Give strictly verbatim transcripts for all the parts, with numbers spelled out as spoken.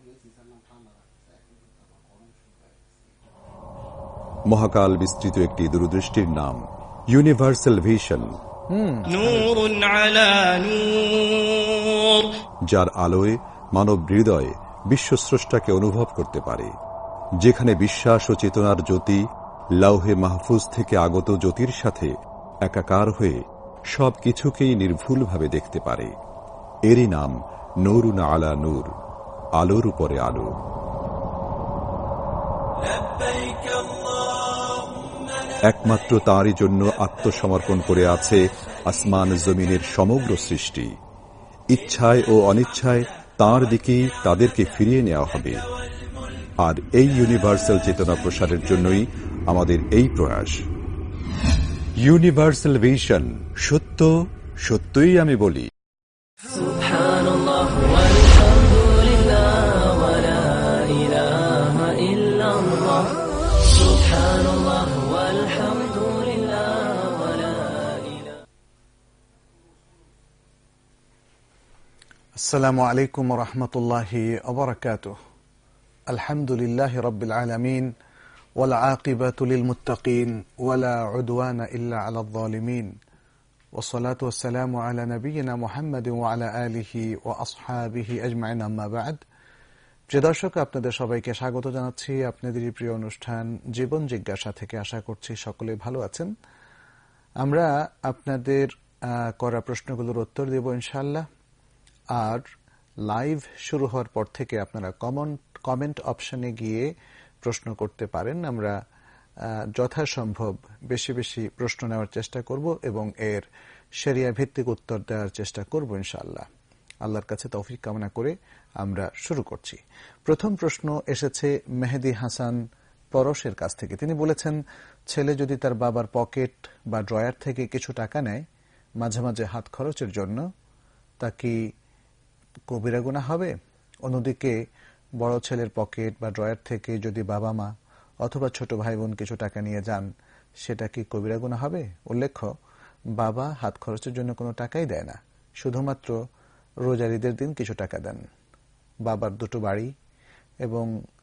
মহাকাল বিস্তৃত একটি দূরদৃষ্টির নাম ইউনিভার্সাল ভিশন, যার আলোয় মানব হৃদয় বিশ্বস্রষ্টাকে অনুভব করতে পারে, যেখানে বিশ্বাস ও চেতনার জ্যোতি লাউহে মাহফুজ থেকে আগত জ্যোতির সাথে একাকার হয়ে সব কিছুকেই নির্ভুলভাবে দেখতে পারে। এরই নাম নূরুন আলা নূর, আলোর উপরে আলো। একমাত্র তাঁরই জন্য আত্মসমর্পণ করে আছে আসমান জমিনের সমগ্র সৃষ্টি। ইচ্ছায় ও অনিচ্ছায় তাঁর দিকেই তাদেরকে ফিরিয়ে নেওয়া হবে। আর এই ইউনিভার্সাল চেতনা প্রসারের জন্যই আমাদের এই প্রয়াস। ইউনিভার্সাল ভিশন, সত্য সত্যই আমি বলি। আসসালামু আলাইকুম ওয়া রাহমাতুল্লাহি ওয়া বারাকাতুহু। আলহামদুলিল্লাহি রাব্বিল আলামিন ওয়াল আকিবাতু লিল মুত্তাকিন ওয়ালা উদওয়ানা ইল্লা আলাল যালিমিন ওয়া সলাতু ওয়াস সালামু আলা নাবিয়িনা মুহাম্মাদিন ওয়া আলা আলিহি ওয়া আসহাবিহি আজমাইন, আম্মা বা'দ। প্রিয় দর্শক, আপনাদের সবাইকে স্বাগত জানাচ্ছি আপনাদেরই প্রিয় অনুষ্ঠান জীবন জিজ্ঞাসা থেকে। আশা করছি সকলে ভালো আছেন। আমরা আপনাদের করা প্রশ্নগুলোর উত্তর দেব ইনশাআল্লাহ। আর লাইভ শুরু হওয়ার পর থেকে আপনারা কমেন্ট কমেন্ট অপশনে গিয়ে প্রশ্ন করতে পারেন। আমরা যথাসম্ভব বেশি বেশি প্রশ্ন নেওয়ার চেষ্টা করব এবং এর শরিয়া ভিত্তিক উত্তর দেওয়ার চেষ্টা করব ইনশাআল্লাহ। আল্লাহর কাছে তৌফিক কামনা করে আমরা শুরু করছি। প্রথম প্রশ্ন এসেছে মেহেদি হাসান পরশের কাছ থেকে। তিনি বলেছেন, ছেলে যদি তার বাবার পকেট বা ড্রয়ার থেকে কিছু টাকা নেয় মাঝে মাঝে হাত খরচের জন্য, তা কি কবিরা গুনাহ হবে? অন্যদিকে বড় ছেলের পকেট বা ড্রয়ার থেকে যদি বাবা মা অথবা ছোট ভাই বোন কিছু টাকা নিয়ে যান, সেটা কি কবিরা গুনাহ হবে? উল্লেখ্য, বাবা হাত খরচের জন্য কোনো টাকাই দেয় না, শুধুমাত্র রোজার ঈদের দিন কিছু টাকা দেন। বাবার দুটো বাড়ি এবং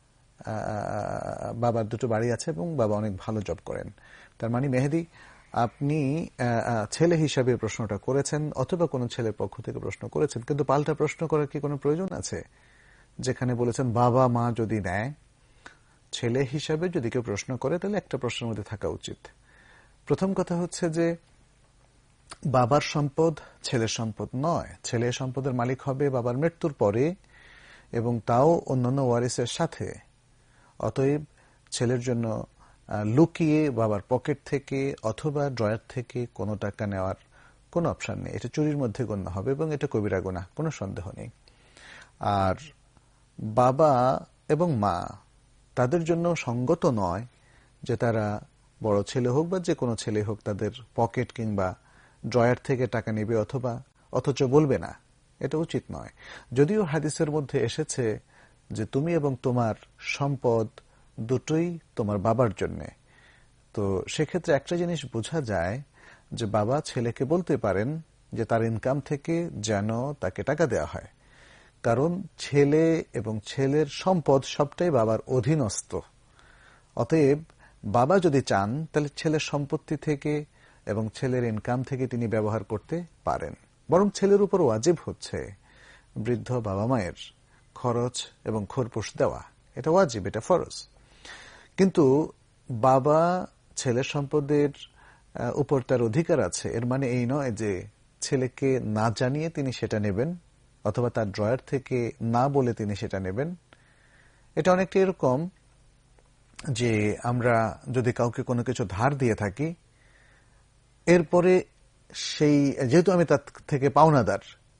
বাবার দুটো বাড়ি আছে এবং বাবা অনেক ভালো জব করেন। তার মানে মেহেদি, আপনি ছেলে হিসাবে প্রশ্নটা করেছেন অথবা কোনো ছেলের পক্ষ থেকে প্রশ্ন করেছেন, কিন্তু পাল্টা প্রশ্ন করার কি কোনো প্রয়োজন আছে? যেখানে বলেছেন বাবা মা যদি নেয়, ছেলে হিসাবে যদি কেউ প্রশ্ন করে তাহলে একটা প্রশ্নের মধ্যে থাকা উচিত। প্রথম কথা হচ্ছে যে বাবার সম্পদ ছেলের সম্পদ নয়। ছেলে সম্পদের মালিক হবে বাবার মৃত্যুর পরে এবং তাও অন্যান্য ওয়ারিসের সাথে। অতএব ছেলের জন্য লুকিয়ে বাবার পকেট থেকে অথবা ড্রয়ার থেকে কোনো টাকা নেওয়ার কোনো অপশন নেই। এটা চুরির মধ্যে গণ্য হবে এবং এটা কবিরা গুনাহ, কোনো সন্দেহ নেই। আর বাবা এবং মা, তাদের জন্য সঙ্গত নয় যে তারা বড় ছেলে হোক বা যে কোনো ছেলে হোক তাদের পকেট কিংবা ড্রয়ার থেকে টাকা নেবে অথবা অথচ বলবে না, এটা উচিত নয়। যদিও হাদিসের মধ্যে এসেছে যে তুমি এবং তোমার সম্পদ দুটোই তোমার বাবার জন্যে, তো সেক্ষেত্রে একটা জিনিস বোঝা যায় যে বাবা ছেলেকে বলতে পারেন যে তার ইনকাম থেকে যেন তাকে টাকা দেওয়া হয়, কারণ ছেলে এবং ছেলের সম্পদ সবটাই বাবার অধীনস্থ। অতএব বাবা যদি চান তাহলে ছেলের সম্পত্তি থেকে এবং ছেলের ইনকাম থেকে তিনি ব্যবহার করতে পারেন। বরং ছেলের উপর ওয়াজিব হচ্ছে বৃদ্ধ বাবা মায়ের খরচ এবং খোরপোশ দেওয়া, এটা ওয়াজিব, এটা ফরজ। কিন্তু বাবা ছেলের সম্পদের উপর তার অধিকার আছে, এর মানে এই নয় যে ছেলেকে না জানিয়ে তিনি সেটা নেবেন অথবা তার ড্রয়ার থেকে না বলে তিনি সেটা নেবেন। এটা অনেকটা এরকম যে আমরা যদি কাউকে কোনো কিছু ধার দিয়ে থাকি, এরপরে সেই যেহেতু আমি তার থেকে পাওনাদার,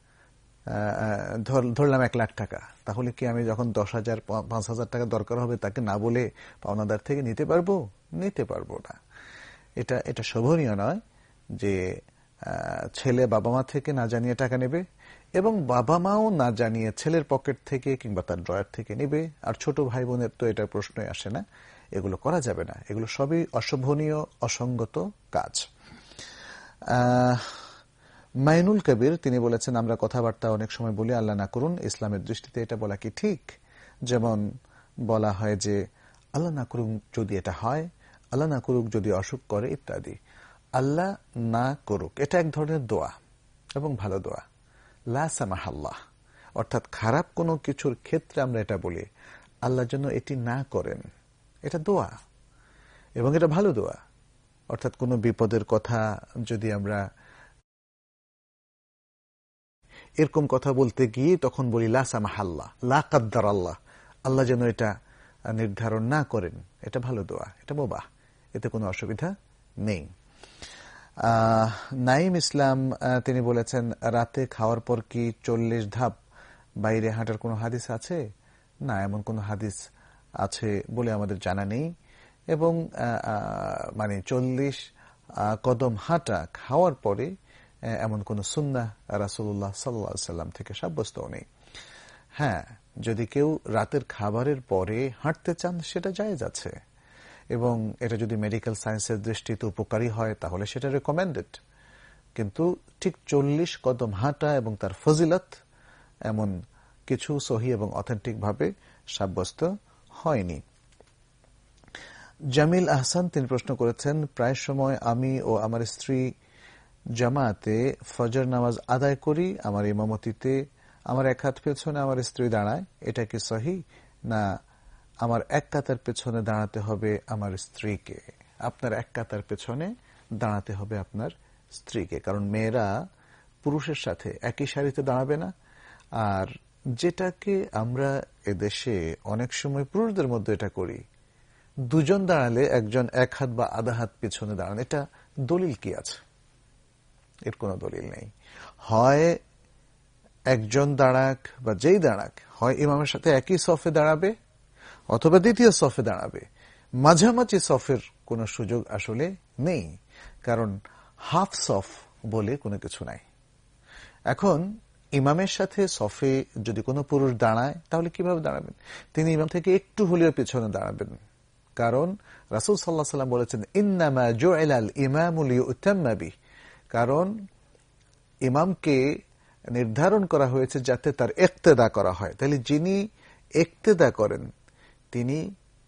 ধরলাম এক লাখ টাকা, তাহলে কি আমি যখন দশ হাজার পাঁচ হাজার টাকা দরকার হবে তাকে না বলে পাওনাদার থেকে নিতে পারবো? নিতে পারবো না। এটা এটা শোভনীয় নয় যে ছেলে বাবা মা থেকে না জানিয়ে টাকা নেবে এবং বাবা মাও না জানিয়ে ছেলের পকেট থেকে কিংবা তার ড্রয়ার থেকে নেবে। আর ছোট ভাই বোনের তো এটা প্রশ্নই আসে না, এগুলো করা যাবে না। এগুলো সবই অশোভনীয়, অসঙ্গত কাজ। মাইনুল কবির তিনি বলেছেন, আমরা কথাবার্তা অনেক সময় বলি আল্লাহ না করুন, ইসলামের দৃষ্টিতে এটা বলা কি ঠিক? যেমন বলা হয় যে আল্লাহ না করুক যদি এটা হয়, আল্লাহ না করুক যদি অসুখ করে, ইত্যাদি। আল্লাহ না করুক এটা এক ধরনের দোয়া এবং ভালো দোয়া। লা সামাহাল্লাহ অর্থাৎ খারাপ কোনো কিছুর ক্ষেত্রে আমরা এটা বলি আল্লাহ যেন এটি না করেন, এটা দোয়া এবং এটা ভালো দোয়া। অর্থাৎ কোনো বিপদের কথা যদি আমরা এরকম কথা বলতে গিয়ে তখন বলি লা সামাহাল্লাহ, লা কাদ্দার আল্লাহ, আল্লাহ যেন এটা নির্ধারণ না করেন, এটা ভালো দোয়া, এটা মুবাহ, এতে কোনো অসুবিধা নেই। নাইম ইসলাম তিনি বলেছেন, রাতে খাওয়ার পর কি চল্লিশ ধাপ বাইরে হাঁটার কোনো হাদিস আছে? না, এমন কোনো হাদিস আছে বলে আমাদের জানা নেই। এবং মানে চল্লিশ কদম হাঁটা খাওয়ার পরে এমন কোন সুন্নাহ রাসূলুল্লাহ সাল্লাল্লাহু আলাইহি সাল্লাম থেকে সাব্যস্তও নেই। হ্যাঁ, যদি কেউ রাতের খাবারের পরে হাঁটতে চান সেটা জায়েজ আছে, এবং এটা যদি মেডিকেল সায়েন্সের দৃষ্টিতে উপকারী হয় তাহলে সেটা রেকমেন্ডেড। কিন্তু ঠিক চল্লিশ কদম হাঁটা এবং তার ফজিলত এমন কিছু সহি এবং অথেন্টিক ভাবে সাব্যস্ত হয়নি। জামিল আহসান তিনি প্রশ্ন করেছেন, প্রায় সময় আমি ও আমার স্ত্রী জামাতে ফজর নামাজ আদায় করি, আমার ইমামতিতে আমার এক হাত পেছনে আমার স্ত্রী দাঁড়ায়, এটা কি সহি, না আমার এক কাতার পেছনে দাঁড়াতে হবে আমার স্ত্রীকে? আপনার এক কাতার পেছনে দাঁড়াতে হবে আপনার স্ত্রীকে, কারণ মেয়েরা পুরুষের সাথে একই সারিতে দাঁড়াবে না। আর যেটাকে আমরা এদেশে অনেক সময় পুরুষদের মধ্যে এটা করি, দুজন দাঁড়ালে একজন এক হাত বা আধা হাত পিছনে দাঁড়ান, এটা দলিল কি আছে? এর কোনো দলিল নেই। হয় একজন দাঁড়াক বা যেই দাঁড়াক, হয় ইমামের সাথে একই সফে দাঁড়াবে অথবা দ্বিতীয় সফে দাঁড়াবে, মাঝামাঝি সফের কোনো সুযোগ আসলে নেই, কারণ হাফ সফ বলে কোনো কিছু নাই। এখন ইমামের সাথে সফে যদি কোনো পুরুষ দাঁড়ায় তাহলে কিভাবে দাঁড়াবেন? তিনি ইমাম থেকে একটু হলেও পিছনে দাঁড়াবেন, কারণ রাসূল সাল্লাল্লাহু আলাইহি ওয়াসাল্লাম বলেছেন, ইন্নামা জুইলাল ইমামু লিইউতাম্মা বিহি, কারণ ইমামকে নির্ধারণ করা হয়েছে যাতে তার ইক্তেদা করা হয়। তাহলে যিনি ইক্তেদা করেন তিনি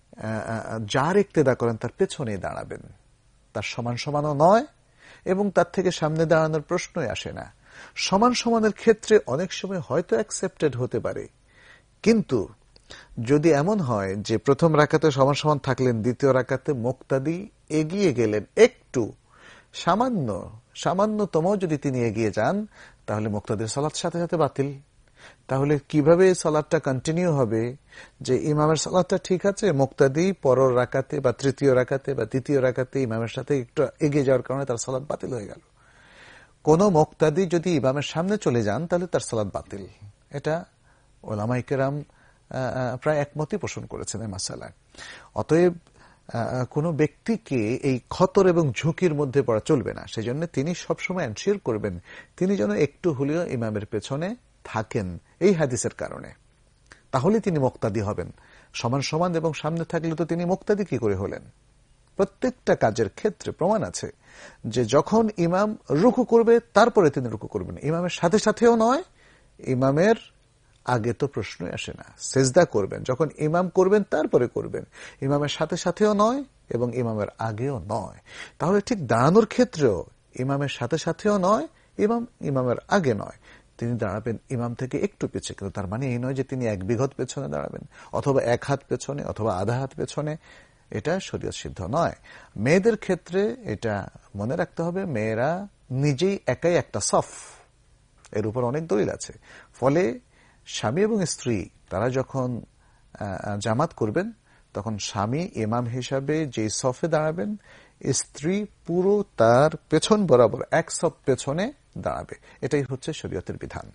যার ইক্তেদা করেন তার পেছনে দাঁড়াবেন, তার সমান সমানও নয় এবং তার থেকে সামনে দাঁড়ানোর প্রশ্নই আসে না। সমান সমানের ক্ষেত্রে অনেক সময় হয়তো অ্যাকসেপ্টেড হতে পারে, কিন্তু যদি এমন হয় যে প্রথম রাকাতে সমান সমান থাকলেন, দ্বিতীয় রাকাতে মুক্তাদি এগিয়ে গেলেন একটু, সামান্য সামান্যতম যদি তিনি এগিয়ে যান, তাহলে মুক্তাদির সালাত সাথে সাথে বাতিল। তাহলে কিভাবে সালাতটা কন্টিনিউ হবে যে ইমামের সালাতটা ঠিক আছে, মুক্তাদি পরের রাকাতে বা তৃতীয় রাকাতে বা দ্বিতীয় রাকাতে ইমামের সাথে একটু এগিয়ে যাওয়ার কারণে তার সালাত বাতিল হয়ে গেল। কোন মুক্তাদি যদি ইমামের সামনে চলে যান তাহলে তার সালাত বাতিল। এটা উলামায়ে কেরাম প্রায় একমতই পোষণ করেছেন এই মাসালায়। অতএব কোন ব্যক্তিকে এই খতর এবং ঝুঁকির মধ্যে পড়া চলবে না, সেজন্য তিনি সবসময় এনশিওর করবেন তিনি যেন একটু হলেও ইমামের পেছনে থাকেন এই হাদিসের কারণে, তাহলে তিনি মুক্তাদি হবেন। সমান সমান এবং সামনে থাকলে তো তিনি মুক্তাদি কি করে হলেন? প্রত্যেকটা কাজের ক্ষেত্রে প্রমাণ আছে যে যখন ইমাম রুকু করবে তারপরে তিনি রুকু করবেন, ইমামের সাথে সাথেও নয়, ইমামের আগে তো প্রশ্নই আসে না। সেজদা করবেন যখন ইমাম করবেন তারপরে করবেন, ইমামের সাথে সাথেও নয় এবং ইমামের আগেও নয়। তাহলে ঠিক দাঁড়ানোর ক্ষেত্রেও ইমামের সাথে সাথেও নয়, ইমাম ইমামের আগে নয়, তিনি দাঁড়াবেন ইমাম থেকে একটু পিছিয়ে। কিন্তু তার মানে এই নয় যে তিনি এক বিঘত পেছনে দাঁড়াবেন অথবা এক হাত পেছনে অথবা আধা হাত পেছনে, এটা শরীয়ত সিদ্ধ নয়। মেয়েদের ক্ষেত্রে এটা মনে রাখতে হবে, মেয়েরা নিজেই একাই একটা সফ, এর উপর অনেক দলিল আছে। ফলে স্বামী এবং স্ত্রী তারা যখন জামাত করবেন তখন স্বামী ইমাম হিসাবে যে সফে দাঁড়াবেন, স্ত্রী পুরো তার পেছন বরাবর এক সফ পেছনে দাঁড়াবে। এটাই হচ্ছে শরীয়তের বিধান।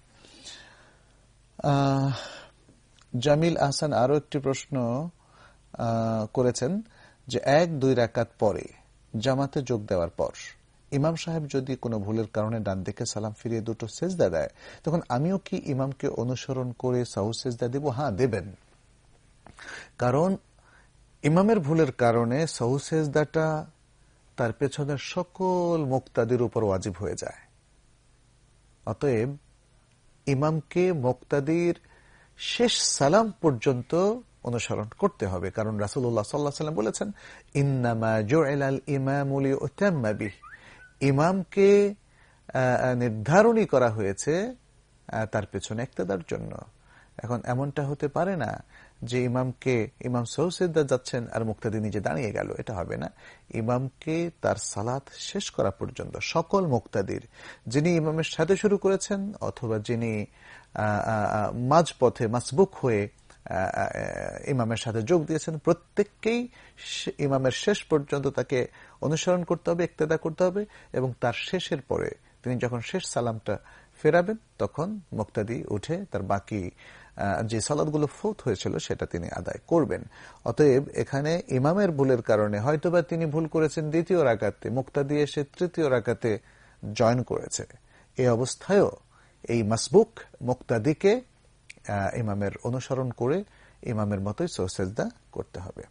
জামিল আহসান আরো একটি প্রশ্ন করেছেন যে এক দুই রাকাত পরে জামাতে যোগ দেওয়ার পর ইমাম সাহেব যদি কোনো ভুলের কারণে ডান দিকে সালাম ফিরিয়ে দুটো সেজদা দেয়, তখন আমিও কি ইমামকে অনুসরণ করে সাহু সেজদা দেব? হ্যাঁ, দেবেন। কারণ ইমামের ভুলের কারণে সাহু সেজদাটা তার পেছনের সকল মুক্তাদির উপর ওয়াজিব হয়ে যায়। অতএব ইমামকে মুক্তাদির শেষ সালাম পর্যন্ত অনুসরণ করতে হবে, কারণ রাসূলুল্লাহ সাল্লাল্লাহু আলাইহি ওয়াসাল্লাম বলেছেন ইন্নামা জুইলাল ইমামু লিউতাম্মা বিহি, ইমামকে নির্ধারণই করা হয়েছে তার পেছনে ইক্তেদার জন্য। এখন এমনটা হতে পারে না যে ইমামকে ইমাম সৌসিদ্দা যাচ্ছেন আর মুক্তাদি নিজে দাঁড়িয়ে গেল, এটা হবে না। ইমামকে তার সালাত শেষ করা পর্যন্ত সকল মুক্তাদির, যিনি ইমামের সাথে শুরু করেছেন অথবা যিনি মাঝপথে মাসবুক হয়ে ইমামের সাথে যোগ দিয়েছেন, প্রত্যেককেই ইমামের শেষ পর্যন্ত তাকে অনুসরণ করতে হবে, ইক্তেদা করতে হবে, এবং তার শেষের পরে তিনি যখন শেষ সালামটা ফেরাবেন তখন মুক্তাদি উঠে তার বাকি যে সালাতগুলো ফৌত হয়েছিল সেটা তিনি আদায় করবেন। অতএব এখানে ইমামের ভুলের কারণে হয়তোবা তিনি ভুল করেছেন দ্বিতীয় রাকাতে, মুক্তাদি এসে তৃতীয় রাকাতে জয়েন করেছে, এই অবস্থায়ও এই মাসবুক মুক্তাদিকে ইমামের অনুসরণ করে ইমামের মতোই সুজদা করতে হবে।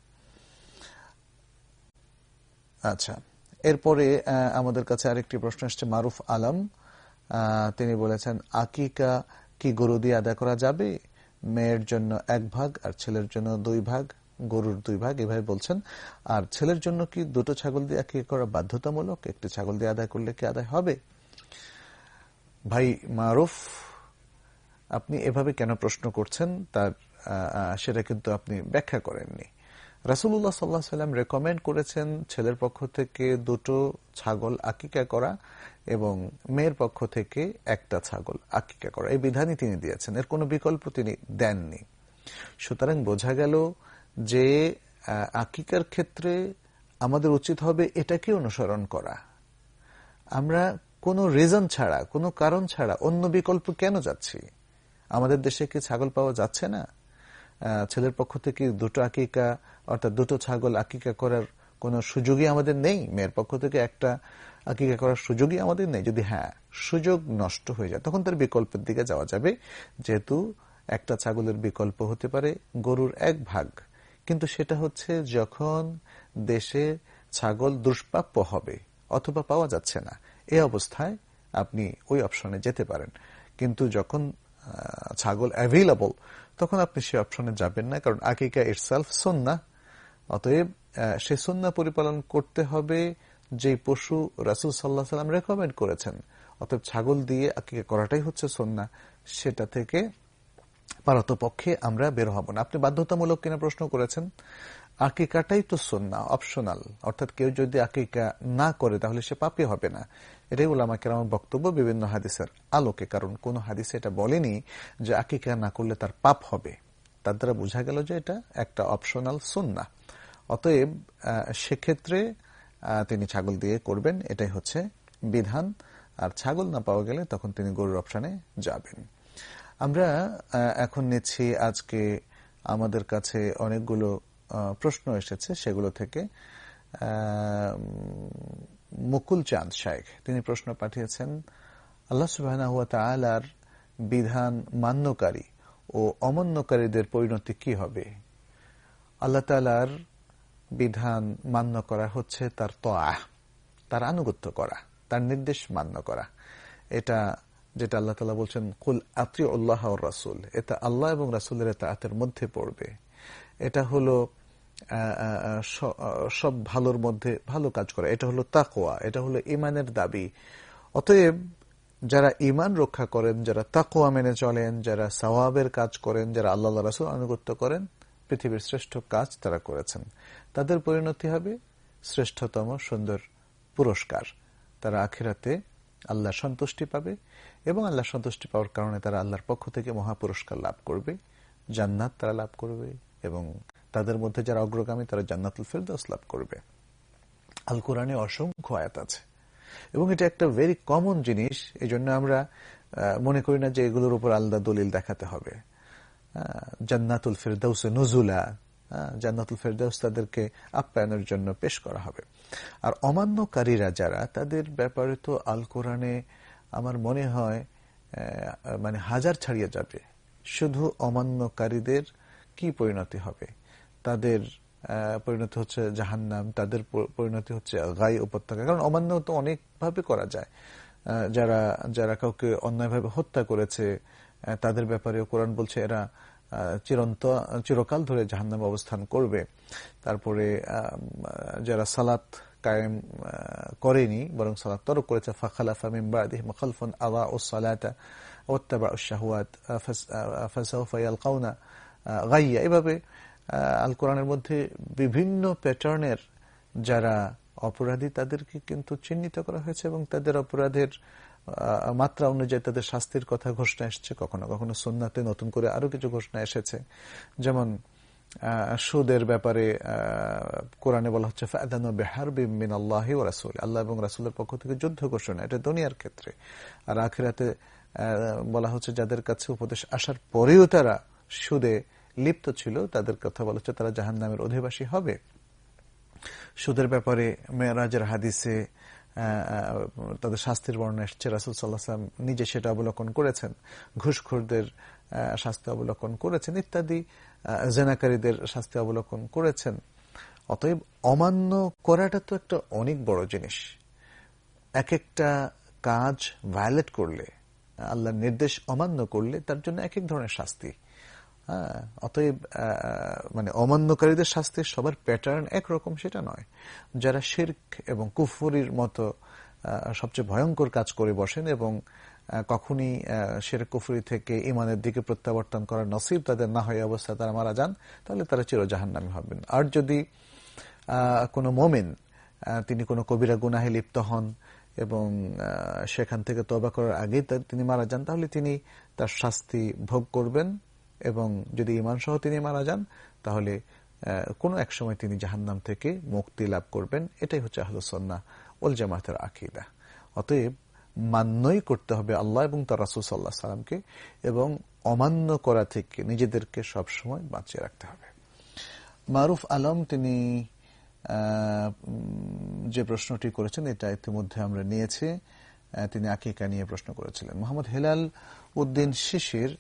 আচ্ছা, এরপরে আমাদের কাছে আরেকটি প্রশ্ন আসছে মারুফ আলম। তিনি বলেছেন, আকিকা কি গরু দিয়ে আদায় করা যাবে? মেয়ের জন্য এক ভাগ আর ছেলের জন্য দুই ভাগ, গরুর দুই ভাগ, এভাবে বলছেন। আর ছেলের জন্য কি দুটো ছাগল দিয়ে আকিকা করা বাধ্যতামূলক? একটি ছাগল দিয়ে আদায় করলে কি আদায় হবে? ভাই মারুফ, আপনি এভাবে কেন প্রশ্ন করছেন তার সেটা কিন্তু আপনি ব্যাখ্যা করেননি। রাসূলুল্লাহ সাল্লাল্লাহু আলাইহি ওয়াসাল্লাম রেকমেন্ড করেছেন ছেলের পক্ষ থেকে দুটো ছাগল আকিকা করা এবং মেয়ের পক্ষ থেকে একটা ছাগল আকিকা করা, এই বিধানই তিনি দিয়েছেন, এর কোনো বিকল্প তিনি দেননি। সুতরাং বোঝা গেল যে আকিকার ক্ষেত্রে আমাদের উচিত হবে এটাকে অনুসরণ করা। আমরা কোনো রিজন ছাড়া, কোনো কারণ ছাড়া অন্য বিকল্প কেন যাচ্ছি? আমাদের দেশে কি ছাগল পাওয়া যাচ্ছে না? ছেলের পক্ষ থেকে দুটো আকিকা অর্থাৎ দুটো ছাগল আকিকা করার কোনো সুযোগই আমাদের নেই? মেয়ের পক্ষ থেকে একটা আকিকা করার সুযোগই আমাদের নেই? যদি হ্যাঁ সুযোগ নষ্ট হয়ে যায় তখন তার বিকল্পের দিকে যাওয়া যাবে, যেহেতু একটা ছাগলের বিকল্প হতে পারে গরুর এক ভাগ, কিন্তু সেটা হচ্ছে যখন দেশে ছাগল দুষ্প্রাপ্য হবে অথবা পাওয়া যাচ্ছে না, এই অবস্থায় আপনি ওই অপশনে যেতে পারেন। কিন্তু যখন ছাগল অ্যাভেলেবল তখন আপনি সে অপশনে যাবেন না, কারণ আকিকা ইটসেলফ সুন্নাহ। অতএব সে সুন্নাহ পরিপালন করতে হবে যে পশু রাসূল সাল্লাল্লাহু আলাইহি ওয়াসাল্লাম রেকমেন্ড করেছেন। অতএব ছাগল দিয়ে আকিকা করাটাই হচ্ছে সুন্নাহ, সেটা থেকে পারতপক্ষে আমরা বের হব না। আপনি বাধ্যতামূলক কিনা প্রশ্ন করেছেন, আকিকাটাই তো সুন্নাহ, অপশনাল, অর্থাৎ কেউ যদি আকিকা না করে তাহলে সে পাপী হবে না। এটাই উলামা কেরামের বক্তব্য বিভিন্ন হাদিসের আলোকে, কারণ কোন হাদিসে এটা বলেনি যে আকিকা না করলে তার পাপ হবে। তার দ্বারা বোঝা গেল যে এটা একটা অপশনাল সুন্নাহ। অতএব সেক্ষেত্রে তিনি ছাগল দিয়ে করবেন, এটাই হচ্ছে বিধান। আর ছাগল না পাওয়া গেলে তখন তিনি গরুর অপশনে যাবেন। আমরা এখন নিচ্ছি আজকে আমাদের কাছে অনেকগুলো প্রশ্ন এসেছে, সেগুলো থেকে মুকুল চাঁদ শাইখ তিনি প্রশ্ন পাঠিয়েছেন, আল্লাহ সুবহানাহু ওয়া তাআলার বিধান মান্যকারী ও অমান্যকারীদের পরিণতি কি হবে? আল্লাহ তাআলার বিধান মান্য করা হচ্ছে তার তাআহ, তার আনুগত্য করা, তার নির্দেশ মান্য করা। এটা যেটা আল্লাহ তাআলা বলছেন কুল আতিউল্লাহ ওয়ার রাসূল, এটা আল্লাহ এবং রাসূলের ইতাআতের মধ্যে পড়বে। এটা হলো সব ভালোর মধ্যে ভালো কাজ করা, এটা হলো তাকওয়া, এটা হলো ঈমানের দাবি। অতএব যারা ঈমান রক্ষা করেন, যারা তাকওয়া মেনে চলেন, যারা সওয়াবের কাজ করেন, যারা আল্লাহ ওয়া রাসূল আনুগত্য করেন, পৃথিবীর শ্রেষ্ঠ কাজ তারা করেছেন। তাদের পরিণতি হবে শ্রেষ্ঠতম সুন্দর পুরস্কার। তারা আখিরাতে আল্লাহর সন্তুষ্টি পাবে এবং আল্লাহর সন্তুষ্টি পাওয়ার কারণে তারা আল্লাহর পক্ষ থেকে মহা পুরস্কার লাভ করবে, জান্নাত তারা লাভ করবে, এবং তাদের মধ্যে যারা অগ্রগামী তারা জান্নাতুল ফেরদাউস লাভ করবে। আল কোরআনে অসংখ্য আয়াত আছে এবং এটা একটা ভেরি কমন জিনিস। এই জন্য আমরা মনে করি না যে এগুলোর উপর আলাদা দলিল দেখাতে হবে। জান্নাতুল ফেরদাউসে নুজুলা, জান্নাতুল ফেরদাউস তাদেরকে আপ্যায়নের জন্য পেশ করা হবে। আর অমান্যকারীরা যারা, তাদের ব্যাপারে তো আল কোরআনে আমার মনে হয় মানে হাজার ছাড়িয়ে যাবে। শুধু অমান্যকারীদের কি পরিণতি হবে? তাদের পরিণতি হচ্ছে জাহান্নাম, তাদের পরিণতি হচ্ছে গাই উপত্যকা। কারণ অমান্য তো অনেকভাবে করা যায়। যারা যারা কাউকে অন্যায়ভাবে হত্যা করেছে, তাদের ব্যাপারেও কোরআন বলছে এরা চিরন্ত চিরকাল ধরে জাহান্নামে অবস্থান করবে। তারপরে যারা সালাত কায়েম করেনি বরং সালাত তরক করেছে, ফাখালাফা মিন বাদিহিম খালফুন আযাউস সালাতা ওয়াত্তাবাউশ শাহওয়াত ফাসাউফা ইয়ালকাউনা গাইয়া। এভাবে আল কোরআনের মধ্যে বিভিন্ন প্যাটার্নের যারা অপরাধী তাদেরকে কিন্তু চিহ্নিত করা হয়েছে এবং তাদের অপরাধের মাত্রা অনুযায়ী তাদের শাস্তির কথা ঘোষণা এসেছে। কখনো কখনো সুন্নাতে নতুন করে আরো কিছু ঘোষণা এসেছে। যেমন সুদের ব্যাপারে কোরআনে বলা হচ্ছে ফাআযানু বিহারবিম মিনাল্লাহি ওয়া রাসূলি, আল্লাহ এবং রাসূলের পক্ষ থেকে যুদ্ধ ঘোষণা, এটা দুনিয়ার ক্ষেত্রে। আর আখিরাতে বলা হচ্ছে যাদের কাছে উপদেশ আসার পরেও তারা সুদে লিপ্ত ছিল তাদের কথা বলা হচ্ছে তারা জাহান্নামের অধিবাসী হবে। সুদের ব্যাপারে মেরাজের হাদিসে তাদের শাস্তির বর্ণনা এসেছে, রাসূল সাল্লাল্লাহু আলাইহি ওয়াসাল্লাম নিজে সেটা অবলোকন করেছেন, ঘুষখোরদের শাস্তি অবলোকন করেছেন ইত্যাদি, জেনাকারীদের শাস্তি অবলোকন করেছেন। অতএব অমান্য করাটা তো একটা অনেক বড় জিনিস। এক একটা কাজ ভায়োলেট করলে, আল্লাহর নির্দেশ অমান্য করলে তার জন্য এক এক ধরনের শাস্তি। অতএব মানে অমান্যকারীদের শাস্তির সবার প্যাটার্ন একরকম সেটা নয়। যারা শিরক এবং কুফরির মতো সবচেয়ে ভয়ঙ্কর কাজ করে বসেন এবং কখনই শিরক কুফরি থেকে ঈমানের দিকে প্রত্যাবর্তন করার নসিব তাদের না হয় অবস্থা তারা মারা যান, তাহলে তারা চির জাহান্নামী হবেন। আর যদি কোনো মুমিন তিনি কোনো কবিরা গুনাহে লিপ্ত হন এবং সেখান থেকে তওবা করার আগেই তিনি মারা যান, তাহলে তিনি তার শাস্তি ভোগ করবেন এবং যদি ঈমান সহ তিনি মারা যান তাহলে কোনো এক সময় তিনি জাহান্নাম থেকে মুক্তি লাভ করবেন। এটাই হচ্ছে আহলুস সুন্নাহ ওয়াল জামাতের আকীদা। অতএব মান্যই করতে হবে আল্লাহ এবং তার রাসূল সাল্লাল্লাহু আলাইহি সাল্লামকে এবং অমান্য করা থেকে নিজেদেরকে সবসময় বাঁচিয়ে রাখতে হবে। মারুফ আলম তিনি যে প্রশ্নটি করেছেন এটা ইতিমধ্যে আমরা নিয়েছি। তিনি আকীকা নিয়ে প্রশ্ন করেছিলেন। মোহাম্মদ হেলাল উদ্দিন শিশির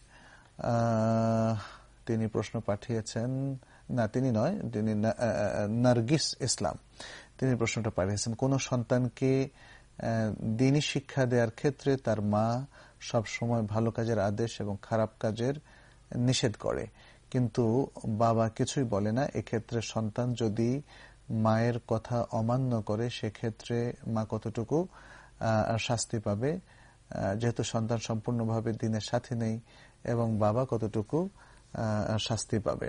তিনি প্রশ্ন পাঠিয়েছেন, না তিনি নয়, তিনি নার্গিস ইসলাম, তিনি প্রশ্নটা পাঠিয়েছেন কোন সন্তানকে দ্বীনি শিক্ষা দেওয়ার ক্ষেত্রে তার মা সব সময় ভালো কাজের আদেশ এবং খারাপ কাজের নিষেধ করে কিন্তু বাবা কিছুই বলে না, এক্ষেত্রে সন্তান যদি মায়ের কথা অমান্য করে সেক্ষেত্রে মা কতটুকু শাস্তি পাবে, যেহেতু সন্তান সম্পূর্ণভাবে দ্বীনের সাথে নেই, এবং বাবা কতটুকু শাস্তি পাবে?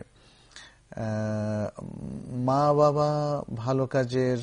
মা বাবা ভালো কাজের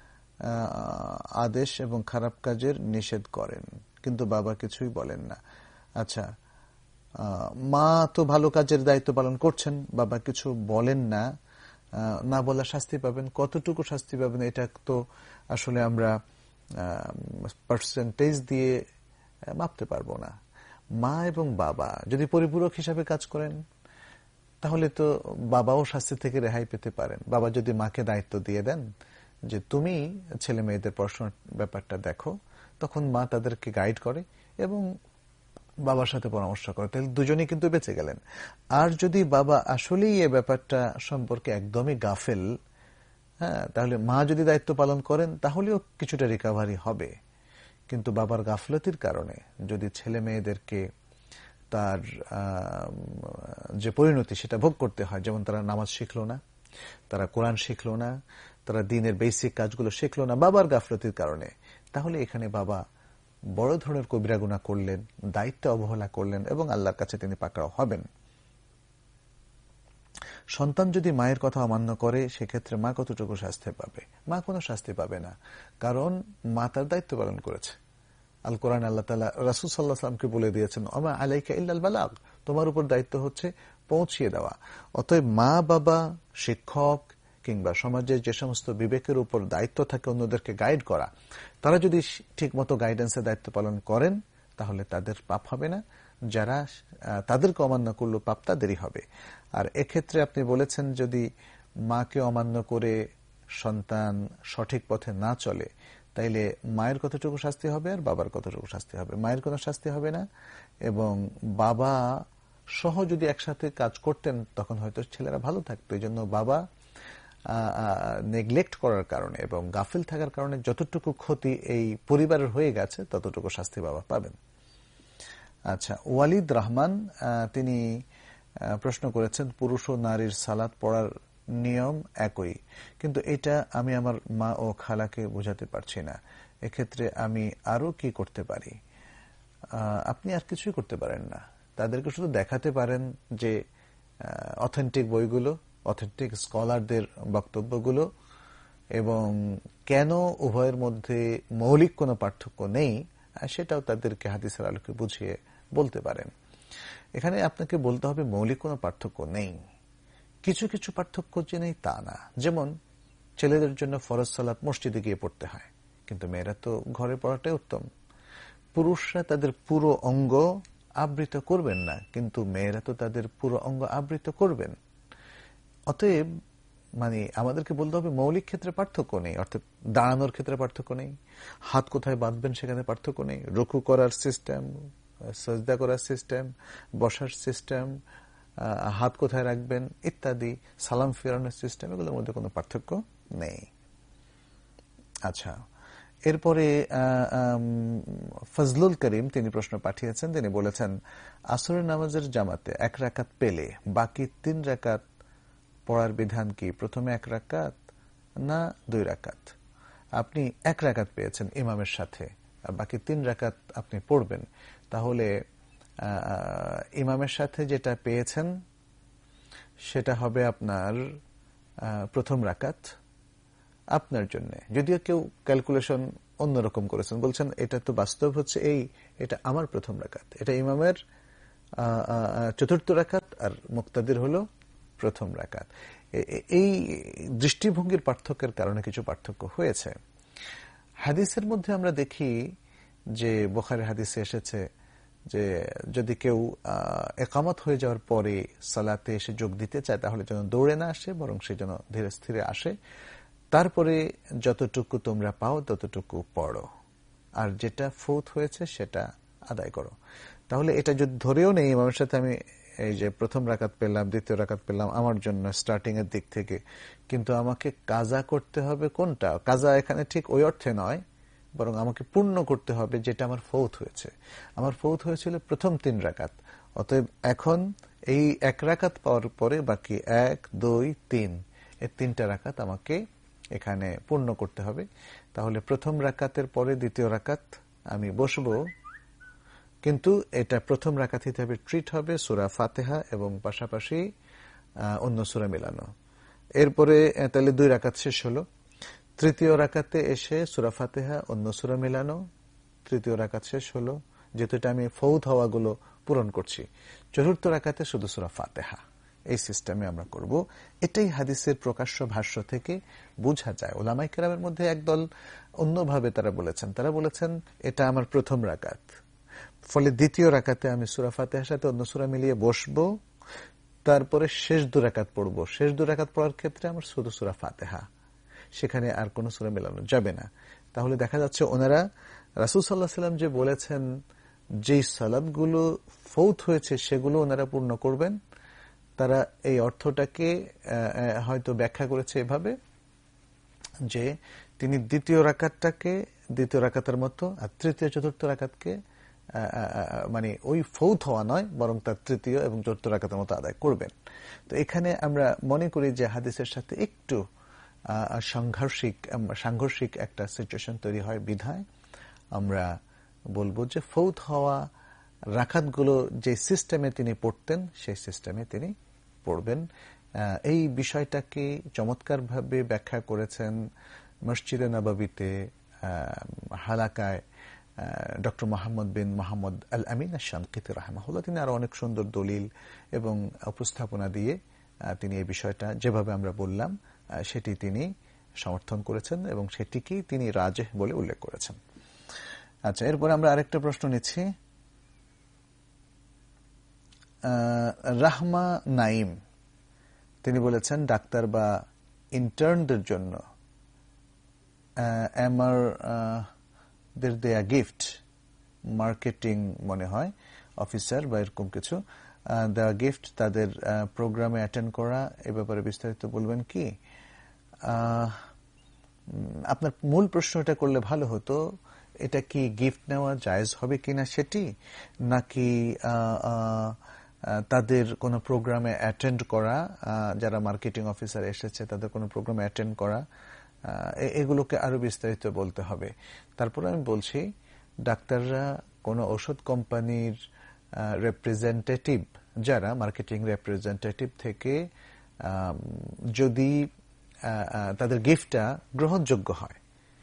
আদেশ এবং খারাপ কাজের নিষেধ করেন কিন্তু বাবা কিছুই বলেন না। আচ্ছা, মা তো ভালো কাজের দায়িত্ব পালন করছেন, বাবা কিছু বলেন না, না বলা শাস্তি পাবেন, কতটুকু শাস্তি পাবেন এটা তো আসলে আমরা পার্সেন্টেজ দিয়ে মাপতে পারবো না। মা এবং বাবা যদি পরিপূরক হিসাবে কাজ করেন তাহলে তো বাবাও শাস্তি থেকে রেহাই পেতে পারেন। বাবা যদি মাকে দায়িত্ব দিয়ে দেন যে তুমি ছেলে মেয়েদের পড়াশোনার ব্যাপারটা দেখো, তখন মা তাদেরকে গাইড করে এবং বাবার সাথে পরামর্শ করে, তাহলে দুজনেই কিন্তু বেঁচে গেলেন। আর যদি বাবা আসলেই এই ব্যাপারটা সম্পর্কে একদমই গাফেল, হ্যাঁ, তাহলে মা যদি দায়িত্ব পালন করেন তাহলেও কিছুটা রিকভারি হবে। কিন্তু বাবার গাফলতির কারণে যদি ছেলে মেয়েদেরকে তার যে পরিণতি সেটা ভোগ করতে হয়, যেমন তারা নামাজ শিখলো না, তারা কোরআন শিখলো না, তারা দ্বীনের বেসিক কাজগুলো শিখলো না বাবার গাফলতির কারণে, তাহলে এখানে বাবা বড় ধরনের কবিরা গুনাহ করলেন, দায়িত্ব অবহেলা করলেন এবং আল্লাহর কাছে তিনি পাকড়াও হবেন। সন্তান যদি মায়ের কথা অমান্য করে সেক্ষেত্রে মা কতটুকু শাস্তি পাবে? মা কোনো শাস্তি পাবে না, কারণ মা তার দায়িত্ব পালন করেছে। আল কোরআন আল্লাহ তাআলা রাসূল সাল্লাল্লাহু আলাইহি ওয়াসাল্লামকে বলে দিয়েছেন, ওমা আলাইকা ইল্লাল বালাগ, তোমার উপর দায়িত্ব হচ্ছে পৌঁছিয়ে দেওয়া। অতএব মা বাবা, শিক্ষক কিংবা সমাজের যে সমস্ত বিবেকের উপর দায়িত্ব থাকে অন্যদেরকে গাইড করা, তারা যদি ঠিকমতো গাইডেন্সের দায়িত্ব পালন করেন তাহলে তাদের পাপ হবে না, যারা তাদেরকে অমান্য করলো পাপ তাদেরই হবে। আর এক্ষেত্রে আপনি বলেছেন যদি মাকে অমান্য করে সন্তান সঠিক পথে না চলে তাইলে মায়ের কতটুকু শাস্তি হবে আর বাবার কতটুকু শাস্তি হবে? মায়ের কোনো শাস্তি হবে না, এবং বাবা সহ যদি একসাথে কাজ করতেন তখন হয়তো ছেলেরা ভালো থাকতো। এই জন্য বাবা নেগলেক্ট করার কারণে এবং গাফিল থাকার কারণে যতটুকু ক্ষতি এই পরিবারের হয়ে গেছে ততটুকু শাস্তি বাবা পাবেন। আচ্ছা, ওয়ালিদ রহমান তিনি প্রশ্ন করেছেন পুরুষ ও নারীর সালাত পড়ার নিয়ম একই, কিন্তু এটা আমি আমার মা ও খালাকে বোঝাতে পারছি না, এক্ষেত্রে আমি আরো কি করতে পারি? আপনি আর কিছুই করতে পারেন না, তাদেরকে শুধু দেখাতে পারেন যে অথেন্টিক বইগুলো, অথেন্টিক স্কলারদের বক্তব্যগুলো, এবং কেন উভয়ের মধ্যে মৌলিক কোনো পার্থক্য নেই সেটাও তাদেরকে হাদিসের আলোকে বুঝিয়ে বলতে পারেন। এখানে আপনাকে বলতে হবে মৌলিক কোনো পার্থক্য নেই, কিছু কিছু পার্থক্য যে নেই তা না। যেমন ছেলেদের জন্য ফরজ সালাত মসজিদে গিয়ে পড়তে হয়, কিন্তু মেয়েরা তো ঘরে পড়াটাই উত্তম। পুরুষরা তাদের পুরো অঙ্গ আবৃত করবেন না, কিন্তু মেয়েরা তো তাদের পুরো অঙ্গ আবৃত করবেন। অতএব মানে আমাদেরকে বলতে হবে মৌলিক ক্ষেত্রে পার্থক্য নেই, অর্থাৎ দাঁড়ানোর ক্ষেত্রে পার্থক্য নেই, হাত কোথায় বাঁধবেন সেখানে পার্থক্য নেই, রুকু করার সিস্টেম, সাজদা করার সিস্টেম, বসার সিস্টেম, হাত কোথায় রাখবেন ইত্যাদি, সালাম ফেরানোর সিস্টেম, এগুলোর মধ্যে কোনো পার্থক্য নেই। আচ্ছা, এরপরে ফজলুল করিম তিনি প্রশ্ন পাঠিয়েছেন, তিনি বলেছেন আসরের নামাজের জামাতে এক রাকাত পেলে বাকি তিন রাকাত পড়ার বিধান কি? প্রথমে এক রাকাত না দুই রাকাত? আপনি এক রাকাত পেয়েছেন ইমামের সাথে, আর বাকি তিন রাকাত আপনি পড়বেন, তাহলে ইমামের সাথে যেটা পেয়েছেন সেটা হবে আপনার প্রথম রাকাত আপনার জন্য। যদিও কেউ ক্যালকুলেশন অন্যরকম করেছেন, বলছেন এটা তো বাস্তব হচ্ছে এই, এটা আমার প্রথম রাকাত, এটা ইমামের চতুর্থ রাকাত আর মুক্তাদির হলো প্রথম রাকাত। এই দৃষ্টিভঙ্গির পার্থক্যের কারণে কিছু পার্থক্য হয়েছে। হাদিসের মধ্যে আমরা দেখি যে বুখারী হাদিসে এসেছে যে যদি কেউ একামত হয়ে যাওয়ার পরে সালাতে এসে যোগ দিতে চায় তাহলে যেন দৌড়ে না আসে, বরং সে যেন ধীরে স্থিরে আসে, তারপরে যতটুকু তোমরা পাও ততটুকু পড়ো, আর যেটা ফৌত হয়েছে সেটা আদায় করো। তাহলে এটা যদি ধরেও নেই ইমামের সাথে আমি এই যে প্রথম রাকাত পেলাম, দ্বিতীয় রাকাত পেলাম আমার জন্য স্টার্টিং এর দিক থেকে, কিন্তু আমাকে কাজা করতে হবে কোনটা? কাজা এখানে ঠিক ওই অর্থে নয়, বরং আমাকে পূর্ণ করতে হবে যেটা আমার ফৌত হয়েছে। আমার ফৌত হয়েছিল প্রথম তিন রাকাত, অতএব এখন এই এক রাকাত পাওয়ার পরে বাকি এক দুই তিন এই তিনটা রাকাত আমাকে এখানে পূর্ণ করতে হবে। তাহলে প্রথম রাকাতের পরে দ্বিতীয় রাকাত আমি বসবো, কিন্তু এটা প্রথম রাকাত হিসেবে ট্রিট হবে সূরা ফাতিহা এবং পাশাপাশি অন্য সূরা মিলানো। এরপরে তাহলে দুই রাকাত শেষ হলো। তৃতীয় রাকাতে এসে সূরা ফাতিহা অন্য সূরা মিলানো, তৃতীয় রাকাত শেষ হলো, যেহেতু এটা আমি ফৌত হওয়াগুলো পূরণ করছি। চতুর্থ রাকাতে শুধু সূরা ফাতিহা, এই সিস্টেমে আমরা করব। এটাই হাদিসের প্রকাশ্য ভাষ্য থেকে বোঝা যায়। উলামায়ে কেরামের মধ্যে একদল অন্যভাবে তারা বলেছেন, তারা বলেছেন এটা আমার প্রথম রাকাত, ফলে দ্বিতীয় রাকাতে আমি সূরা ফাতিহার সাথে অন্য সূরা মিলিয়ে বসবো, তারপরে শেষ দু রাকাত পড়বো। শেষ দু রাকাত পড়ার ক্ষেত্রে আমার শুধু সূরা ফাতিহা, সেখানে আর কোনো সূরা মেলানো যাবে না। তাহলে দেখা যাচ্ছে ওনারা রাসূল সাল্লাল্লাহু আলাইহি ওয়াসাল্লাম যে বলেছেন যেই সালাতগুলো ফৌত হয়েছে সেগুলো ওনারা পূর্ণ করবেন, তারা এই অর্থটাকে হয়তো ব্যাখ্যা করেছে এভাবে যে তিনি দ্বিতীয় রাকাতটাকে দ্বিতীয় রাকাতের মতো আর তৃতীয় চতুর্থ রাকাতকে মানে ওই ফৌত হওয়া নয়, বরং তার তৃতীয় এবং চতুর্থ রাকাতের মতো আদায় করবেন। তো এখানে আমরা মনে করি যে হাদিসের সাথে একটু সাংঘর্ষিক সাংঘর্ষিক একটা সিচুয়েশন তৈরি হয়, বিধায় আমরা বলবো যে ফৌত হওয়া রাকাতগুলো যে সিস্টেমে তিনি পড়তেন সেই সিস্টেমে তিনি পড়বেন। এই বিষয়টাকে চমৎকারভাবে ব্যাখ্যা করেছেন মসজিদে নববীতে হালাকায় doctor Muhammad bin Muhammad al Amin ash Shanqiti রাহিমাহুল্লাহ। তিনি আরো অনেক সুন্দর দলিল এবং উপস্থাপনা দিয়ে তিনি এই বিষয়টা যেভাবে আমরা বললাম সেটি তিনি সমর্থন করেছেন এবং সেটিকেই তিনি রাজেহ বলে উল্লেখ করেছেন। আচ্ছা, এরপরে আমরা আরেকটা প্রশ্ন নিচ্ছি। রাহমা নাইম তিনি বলেছেন ডাক্তার বা ইন্টার্নদের জন্য এমআর দের দেয়া গিফট, মার্কেটিং মনে হয় অফিসার বা এরকম কিছু দেওয়া গিফট, তাদের প্রোগ্রামে অ্যাটেন্ড করা, এ ব্যাপারে বিস্তারিত বলবেন কি? আপনার মূল প্রশ্নটা করলে ভালো হতো। এটা কি গিফট নেওয়া জায়েজ হবে কিনা সেটি, নাকি তাদের কোনো প্রোগ্রামে অ্যাটেন্ড করা, যারা মার্কেটিং অফিসার এসেছে তাদের কোনো প্রোগ্রামে অ্যাটেন্ড করা, এগুলোকে আরো বিস্তারিত বলতে হবে। তারপরে আমি বলছি, ডাক্তাররা কোনো ওষুধ কোম্পানির রিপ্রেজেন্টেটিভ, যারা মার্কেটিং রিপ্রেজেন্টেটিভ থেকে যদি তাদের গিফটটা গ্রহণযোগ্য হয়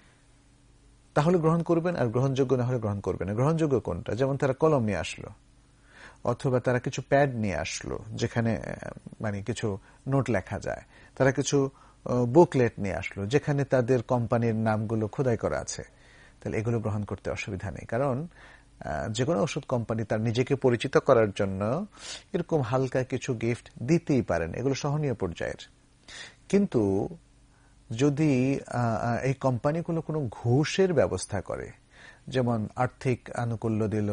তাহলে গ্রহণ করবেন, আর গ্রহণযোগ্য না হলে গ্রহণ করবেন না। গ্রহণযোগ্য কোনটা? যেমন তারা কলম নিয়ে আসলো, অথবা তারা কিছু প্যাড নিয়ে আসলো যেখানে মানে কিছু নোট লেখা যায়, তারা কিছু বুকলেট নিয়ে আসলো যেখানে তাদের কোম্পানির নামগুলো খোদাই করা আছে, তাহলে এগুলো গ্রহণ করতে অসুবিধা নেই। কারণ যে কোনো ওষুধ কোম্পানি তার নিজেকে পরিচিত করার জন্য এরকম হালকা কিছু গিফট দিতেই পারেন, এগুলো সহনীয় পর্যায়ের। কিন্তু যদি এই কোম্পানিগুলো কোনো ঘুষের ব্যবস্থা করে, যেমন আর্থিক আনুকূল্য দিল,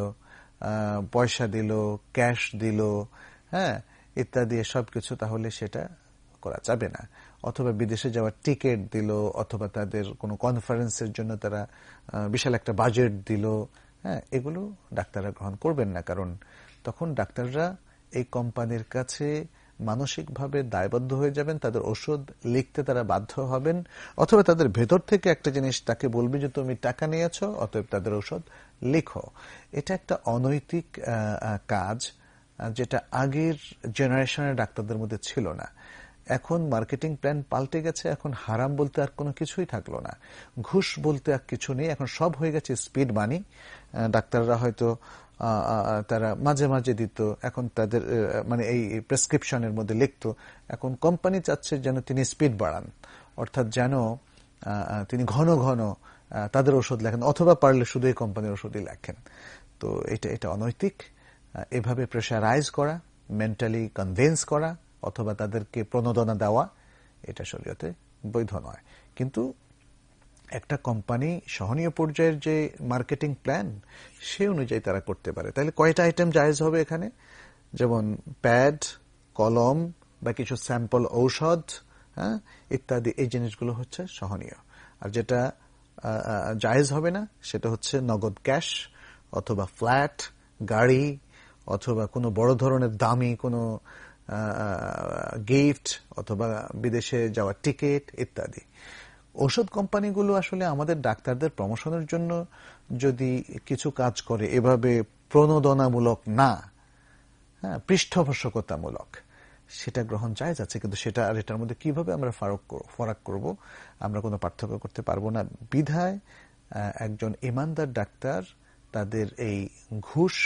পয়সা দিল, ক্যাশ দিল, হ্যাঁ ইত্যাদি সবকিছু, তাহলে সেটা করা যাবে না। অথবা বিদেশে যাওয়ার টিকিট দিল, অথবা তাদের কোনো কনফারেন্সের জন্য তারা বিশাল একটা বাজেট দিল, হ্যাঁ এগুলো ডাক্তাররা গ্রহণ করবেন না। কারণ তখন ডাক্তাররা এই কোম্পানির কাছে মানসিকভাবে দায়বদ্ধ হয়ে যাবেন, তাদের ওষুধ লিখতে তারা বাধ্য হবেন, অথবা তাদের ভেতর থেকে একটা জিনিস তাকে বলবে যে তুমি টাকা নিয়েছ, অতএব তাদের ওষুধ লিখো। এটা একটা অনৈতিক কাজ, যেটা আগের জেনারেশনের ডাক্তারদের মধ্যে ছিল না। এখন মার্কেটিং প্ল্যান পাল্টে গেছে, এখন হারাম বলতে আর কোনো কিছুই থাকলো না, ঘুষ বলতে আর কিছু নেই, এখন সব হয়ে গেছে স্পিড মানি। ডাক্তাররা হয়তো তারা মাঝে মাঝে দিত, এখন তাদের মানে এই প্রেসক্রিপশনের মধ্যে লিখতো, এখন কোম্পানি চাচ্ছে যেন তিনি স্পিড বাড়ান, অর্থাৎ যেন তিনি ঘন ঘন তাদের ওষুধ লেখেন, অথবা পারলে শুধু এই কোম্পানির ওষুধই লেখেন। তো এটা এটা অনৈতিক। এভাবে প্রেশারাইজ করা, মেন্টালি কনভিন্স করা, অথবা তাদেরকে প্রণোদনা দেওয়া, এটা শরীয়তে বৈধ নয়। কিন্তু একটা কোম্পানি সহনীয় পর্যায়ের যে মার্কেটিং প্ল্যান, সে অনুযায়ী তারা করতে পারে। তাহলে কয়টা আইটেম জায়েজ হবে এখানে? যেমন প্যাড, কলম বা কিছু স্যাম্পল ঔষধ, হ্যাঁ ইত্যাদি, এই জিনিসগুলো হচ্ছে সহনীয়। আর যেটা জায়েজ হবে না সেটা হচ্ছে নগদ ক্যাশ, অথবা ফ্ল্যাট, গাড়ি, অথবা কোনো বড় ধরনের দামি কোনো গিফট, অথবা বিদেশে যাওয়ার টিকিট ইত্যাদি। ওষুধ কোম্পানিগুলো আসলে আমাদের ডাক্তারদের প্রমোশনের জন্য যদি কিছু কাজ করে এভাবে প্রণোদনামূলক না, হ্যাঁ পৃষ্ঠপোষকতামূলক, সেটা গ্রহণ জায়েজ আছে। কিন্তু সেটা আর এটার মধ্যে কিভাবে আমরা ফারাক ফারাক করব, আমরা কোনো পার্থক্য করতে পারবো না। বিধায় একজন ইমানদার ডাক্তার তাদের এই ঘুষ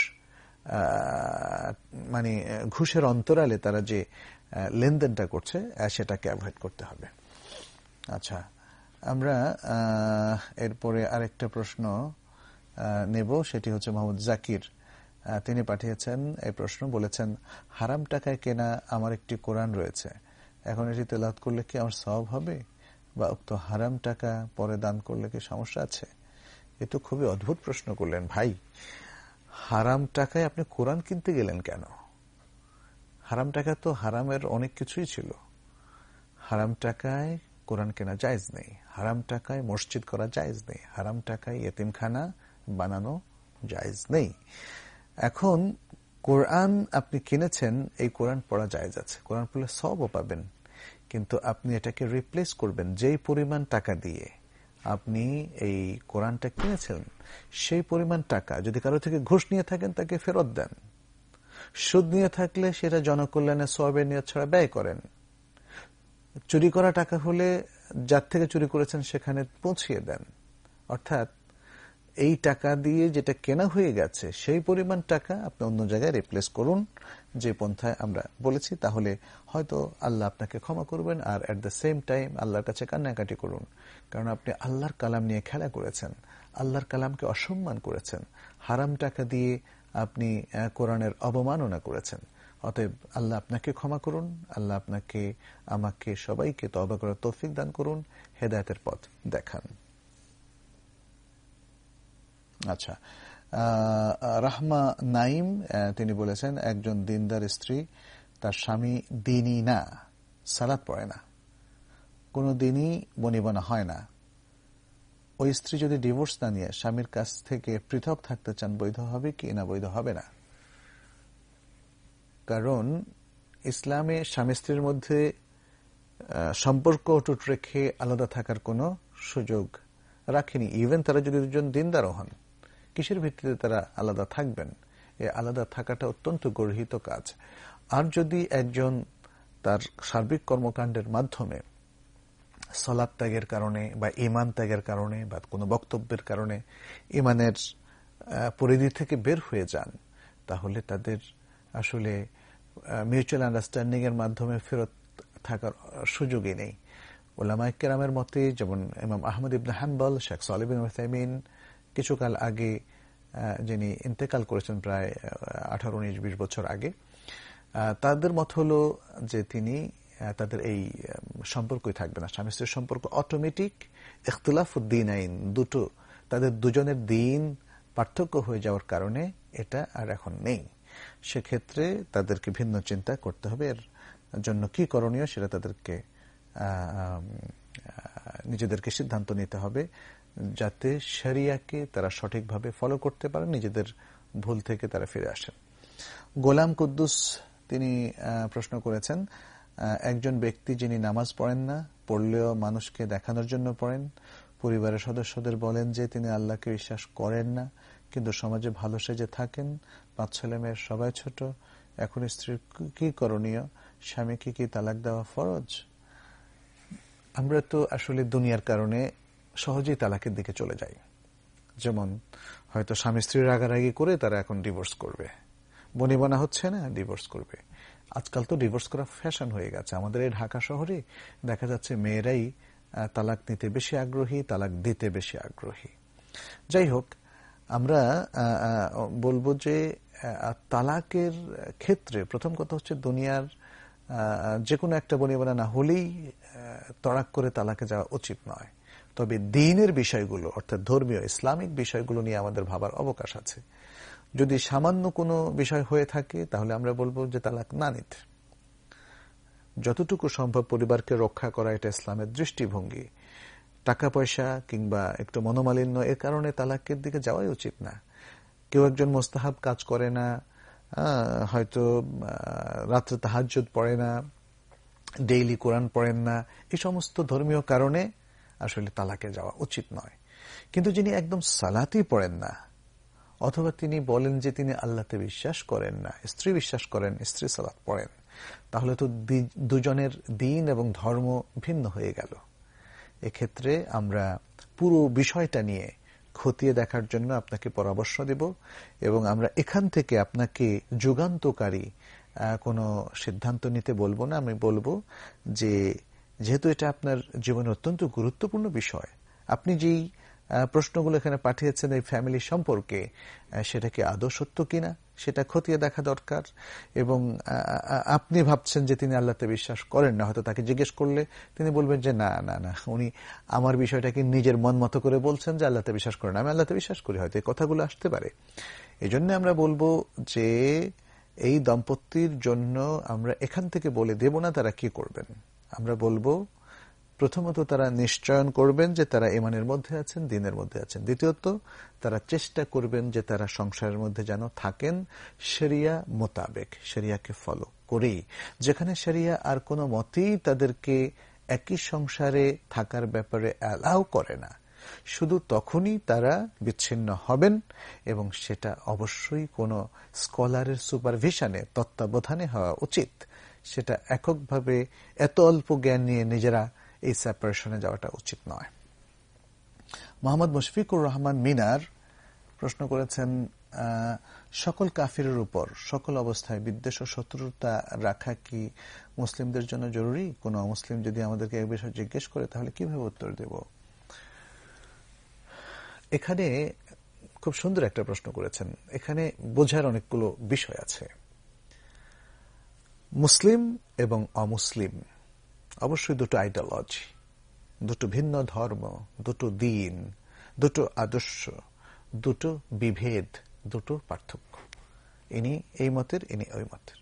মানে ঘুষের অন্তরালে তারা যে লেনদেনটা করছে সেটাকে অ্যাভয়েড করতে হবে। আচ্ছা, আমরা এরপরে আরেকটা প্রশ্ন নেব, সেটি হচ্ছে মোহাম্মদ জাকির। তিনি পাঠিয়েছেন এই প্রশ্ন, বলেছেন হারাম টাকায় কেনা আমার একটি কোরআন রয়েছে, এখন এটি তেলাওয়াত করলে কি আমার সওয়াব হবে, বা উক্ত হারাম টাকা পরে দান করলে কি সমস্যা আছে? এ তো খুবই অদ্ভুত প্রশ্ন করলেন ভাই। হারাম টাকায় আপনি কোরআন কিনতে গেলেন কেন? হারাম টাকা তো হারামের অনেক কিছুই ছিল। হারাম টাকায় কোরআন কেনা জায়েজ নেই, হারাম টাকায় মসজিদ করা জায়েজ নেই, হারাম টাকায় ইয়েতিমখানা বানানো জায়েজ নেই। এখন কোরআন আপনি কিনেছেন, এই কোরআন পড়া জায়েজ আছে, কোরআন পড়লে সওয়াবও পাবেন, কিন্তু আপনি এটাকে রিপ্লেস করবেন যেই পরিমাণ টাকা দিয়ে আপনি এই কোরআনটা কিনেছেন, সেই পরিমাণ টাকা যদি কারো থেকে ঘুষ নিয়ে থাকেন তাকে ফেরত দেন, সুদ নিয়ে থাকলে সেটা জনকল্যাণে সওয়াবের নিয়ত ছাড়া ব্যয় করেন, চুরি করা টাকা হলে যার থেকে চুরি করেছেন সেখানে পৌঁছিয়ে দেন। অর্থাৎ এই টাকা দিয়ে যেটা কেনা হয়ে গেছে সেই পরিমাণ টাকা আপনি অন্য জায়গায় রিপ্লেস করুন, যে পন্থায় আমরা বলেছি, তাহলে হয়তো আল্লাহ আপনাকে ক্ষমা করবেন। আর এট দ্য সেম টাইম আল্লাহর কাছে কান্নাকাটি করুন, কারণ আপনি আল্লাহর কালাম নিয়ে খেলা করেছেন, আল্লাহর কালামকে অসম্মান করেছেন, হারাম টাকা দিয়ে আপনি কোরআনের অবমাননা করেছেন। অতএব আল্লাহ আপনাকে ক্ষমা করুন, আল্লাহ আপনাকে, আমাকে, সবাইকে তওবা করার তৌফিক দান করুন, হেদায়েতের পথ দেখান। আচ্ছা, রাহমা নাইম তিনি বলেছেন, একজন দিনদার স্ত্রী, তার স্বামী দিনই না, সালাত পড়ে না, কোনো দিনই বনিবনা হয় না, ওই স্ত্রী যদি ডিভোর্স না নিয়ে স্বামীর কাছ থেকে পৃথক থাকতে চান, বৈধ হবে কি না বৈধ হবে না? কারণ ইসলামে স্বামী স্ত্রীর মধ্যে সম্পর্ক অটুট রেখে আলাদা থাকার কোনো সুযোগ রাখেনি। ইভেন তারা যদি দুজন দিনদারও হন, কিসের ভিত্তিতে তারা আলাদা থাকবেন? এই আলাদা থাকাটা অত্যন্ত গর্হিত কাজ। আর যদি একজন তার সার্বিক কর্মকাণ্ডের মাধ্যমে সালাত ত্যাগের কারণে বা ঈমান ত্যাগের কারণে বা কোনো বক্তব্যের কারণে ঈমানের পরিধি থেকে বের হয়ে যান, তাহলে তাদের আসলে মিউচুয়াল আন্ডারস্ট্যান্ডিং এর মাধ্যমে ফেরত থাকার সুযোগই নেই। উলামায়ে কেরামের মতে, যেমন ইমাম আহমদ ইবনে হাম্বল, শেখ সালেহ বিন উসাইমিন কিছুকাল আগে যিনি ইন্তেকাল করেছেন প্রায় আঠারো উনিশ বিশ বছর আগে, তাদের মত হলো যে তিনি তাদের এই সম্পর্কই থাকবে না। স্বামী স্ত্রীর সম্পর্ক অটোমেটিক ইখতিলাফুদ্দিন আইন, দুটো তাদের দুজনের দিন পার্থক্য হয়ে যাওয়ার কারণে এটা আর এখন নেই। সেক্ষেত্রে তাদেরকে ভিন্ন চিন্তা করতে হবে। এর জন্য কি করণীয় সেটা তাদেরকে নিজেদেরকে সিদ্ধান্ত নিতে হবে, যাতে শরিয়াকে তারা সঠিকভাবে ফলো করতে পারে, নিজেদের ভুল থেকে তারা ফিরে আসেন। গোলাম কুদ্দুস তিনি প্রশ্ন করেছেন, একজন ব্যক্তি যিনি নামাজ পড়েন না, পড়লেও মানুষকে দেখানোর জন্য পড়েন, পরিবারের সদস্যদের বলেন যে তিনি আল্লাহকে বিশ্বাস করেন না, কিন্তু সমাজে ভালো সেজে থাকেন, পাঁচ ছেলে মেয়ের সবাই ছোট, এখন স্ত্রীর কি করণীয়? স্বামীকে কি তালাক দেওয়া ফরজ? আমরা তো আসলে দুনিয়ার কারণে সহজেই তালাকের দিকে চলে যাই। যেমন হয়তো স্বামী স্ত্রীর রাগারাগি করে তারা এখন ডিভোর্স করবে, বনিবনা হচ্ছে না, ডিভোর্স করবে। আজকাল তো ডিভোর্স করা ফ্যাশন হয়ে গেছে। আমাদের এই ঢাকা শহরে দেখা যাচ্ছে মেয়েরাই তালাক নিতে বেশি আগ্রহী, তালাক দিতে বেশি আগ্রহী। যাই হোক, আমরা বলবো যে তালাকের ক্ষেত্রে প্রথম কথা হচ্ছে দুনিয়ার যে কোনো একটা বনিবনা না হলেই তড়াক করে তালাকে যাওয়া উচিত নয়। তবে দ্বীনের বিষয়গুলো, অর্থাৎ ধর্মীয় ইসলামিক বিষয়গুলো নিয়ে আমাদের ভাবার অবকাশ আছে। যদি সামান্য কোনো বিষয় হয়ে থাকে তাহলে আমরা বলবো যে তালাক না নিতে। যতটুকু সম্ভব পরিবারকে রক্ষা করা, এটা ইসলামের দৃষ্টিভঙ্গি। টাকা পয়সা কিংবা একটু মনোমালিন্য এর কারণে তালাকের দিকে যাওয়াই উচিত না। কেউ একজন মোস্তাহাব কাজ করে না, হয়তো রাত্রে তাহাজ্জুদ পড়ে না, ডেইলি কোরআন পড়েন না, এই সমস্ত ধর্মীয় কারণে আসলে তালাকে যাওয়া উচিত নয়। কিন্তু যিনি একদম সালাতই পড়েন না, অথবা তিনি বলেন যে তিনি আল্লাহতে বিশ্বাস করেন না, স্ত্রী বিশ্বাস করেন, স্ত্রী সালাত পড়েন, তাহলে তো দুজনের দিন এবং ধর্ম ভিন্ন হয়ে গেল। এক্ষেত্রে আমরা পুরো বিষয়টা নিয়ে খতিয়ে দেখার জন্য আপনাকে পরামর্শ দেব এবং আমরা এখান থেকে আপনাকে যুগান্তকারী কোনো সিদ্ধান্ত নিতে বলবো না। আমি বলবো যে যেহেতু এটা আপনার জীবনের অত্যন্ত গুরুত্বপূর্ণ বিষয়, আপনি যেই প্রশ্নগুলো এখানে পাঠিয়েছেন এই ফ্যামিলি সম্পর্কে, সেটা কি আদৌ সত্য কিনা সেটা খতিয়ে দেখা দরকার। এবং আপনি ভাবছেন যে তিনি আল্লাহতে বিশ্বাস করেন না, হয়তো তাকে জিজ্ঞেস করলে তিনি বলবেন যে না না না উনি আমার বিষয়টাকে নিজের মন মতো করে বলছেন যে আল্লাহতে বিশ্বাস করেন, আমি আল্লাহতে বিশ্বাস করি, হয়তো এই কথাগুলো আসতে পারে। এই জন্য আমরা বলবো যে এই দম্পতির জন্য আমরা এখান থেকে বলে দেব না তারা কি করবেন। আমরা বলবো প্রথমত তারা নিশ্চয়ন করবেন যে তারা ঈমানের মধ্যে আছেন, দ্বীনের মধ্যে আছেন। দ্বিতীয়ত তারা চেষ্টা করবেন যে তারা সংসারের মধ্যে যেন থাকেন শরিয়া মোতাবেক, শরিয়াকে ফলো করেই। যেখানে শরিয়া আর কোনো মতেই তাদেরকে একই সংসারে থাকার ব্যাপারে অ্যালাউ করে না, শুধু তখনই তারা বিচ্ছিন্ন হবেন এবং সেটা অবশ্যই কোনো স্কলারের সুপারভিশনে, তত্ত্বাবধানে হওয়া উচিত। সেটা এককভাবে এত অল্প জ্ঞান নিয়ে নিজেরা এই সেপারেশনে যাওয়াটা উচিত নয়। মোহাম্মদ মুশফিকুর রহমান মিনার প্রশ্ন করেছেন, সকল কাফিরের উপর সকল অবস্থায় বিদ্বেষ ও শত্রুতা রাখা কি মুসলিমদের জন্য জরুরি? কোন অমুসলিম যদি আমাদেরকে এই বিষয়ে জিজ্ঞেস করে তাহলে কিভাবে উত্তর দেব? এখানে খুব সুন্দর একটা প্রশ্ন করেছেন। এখানে বোঝার অনেকগুলো বিষয় আছে। মুসলিম এবং অমুসলিম অবশ্যই দুটো আইডিওলজি, দুটো ভিন্ন ধর্ম, দুটো দিন, দুটো আদর্শ, দুটো বিভেদ, দুটো পার্থক্য। ইনি এই মতের, ইনি ওই মতের।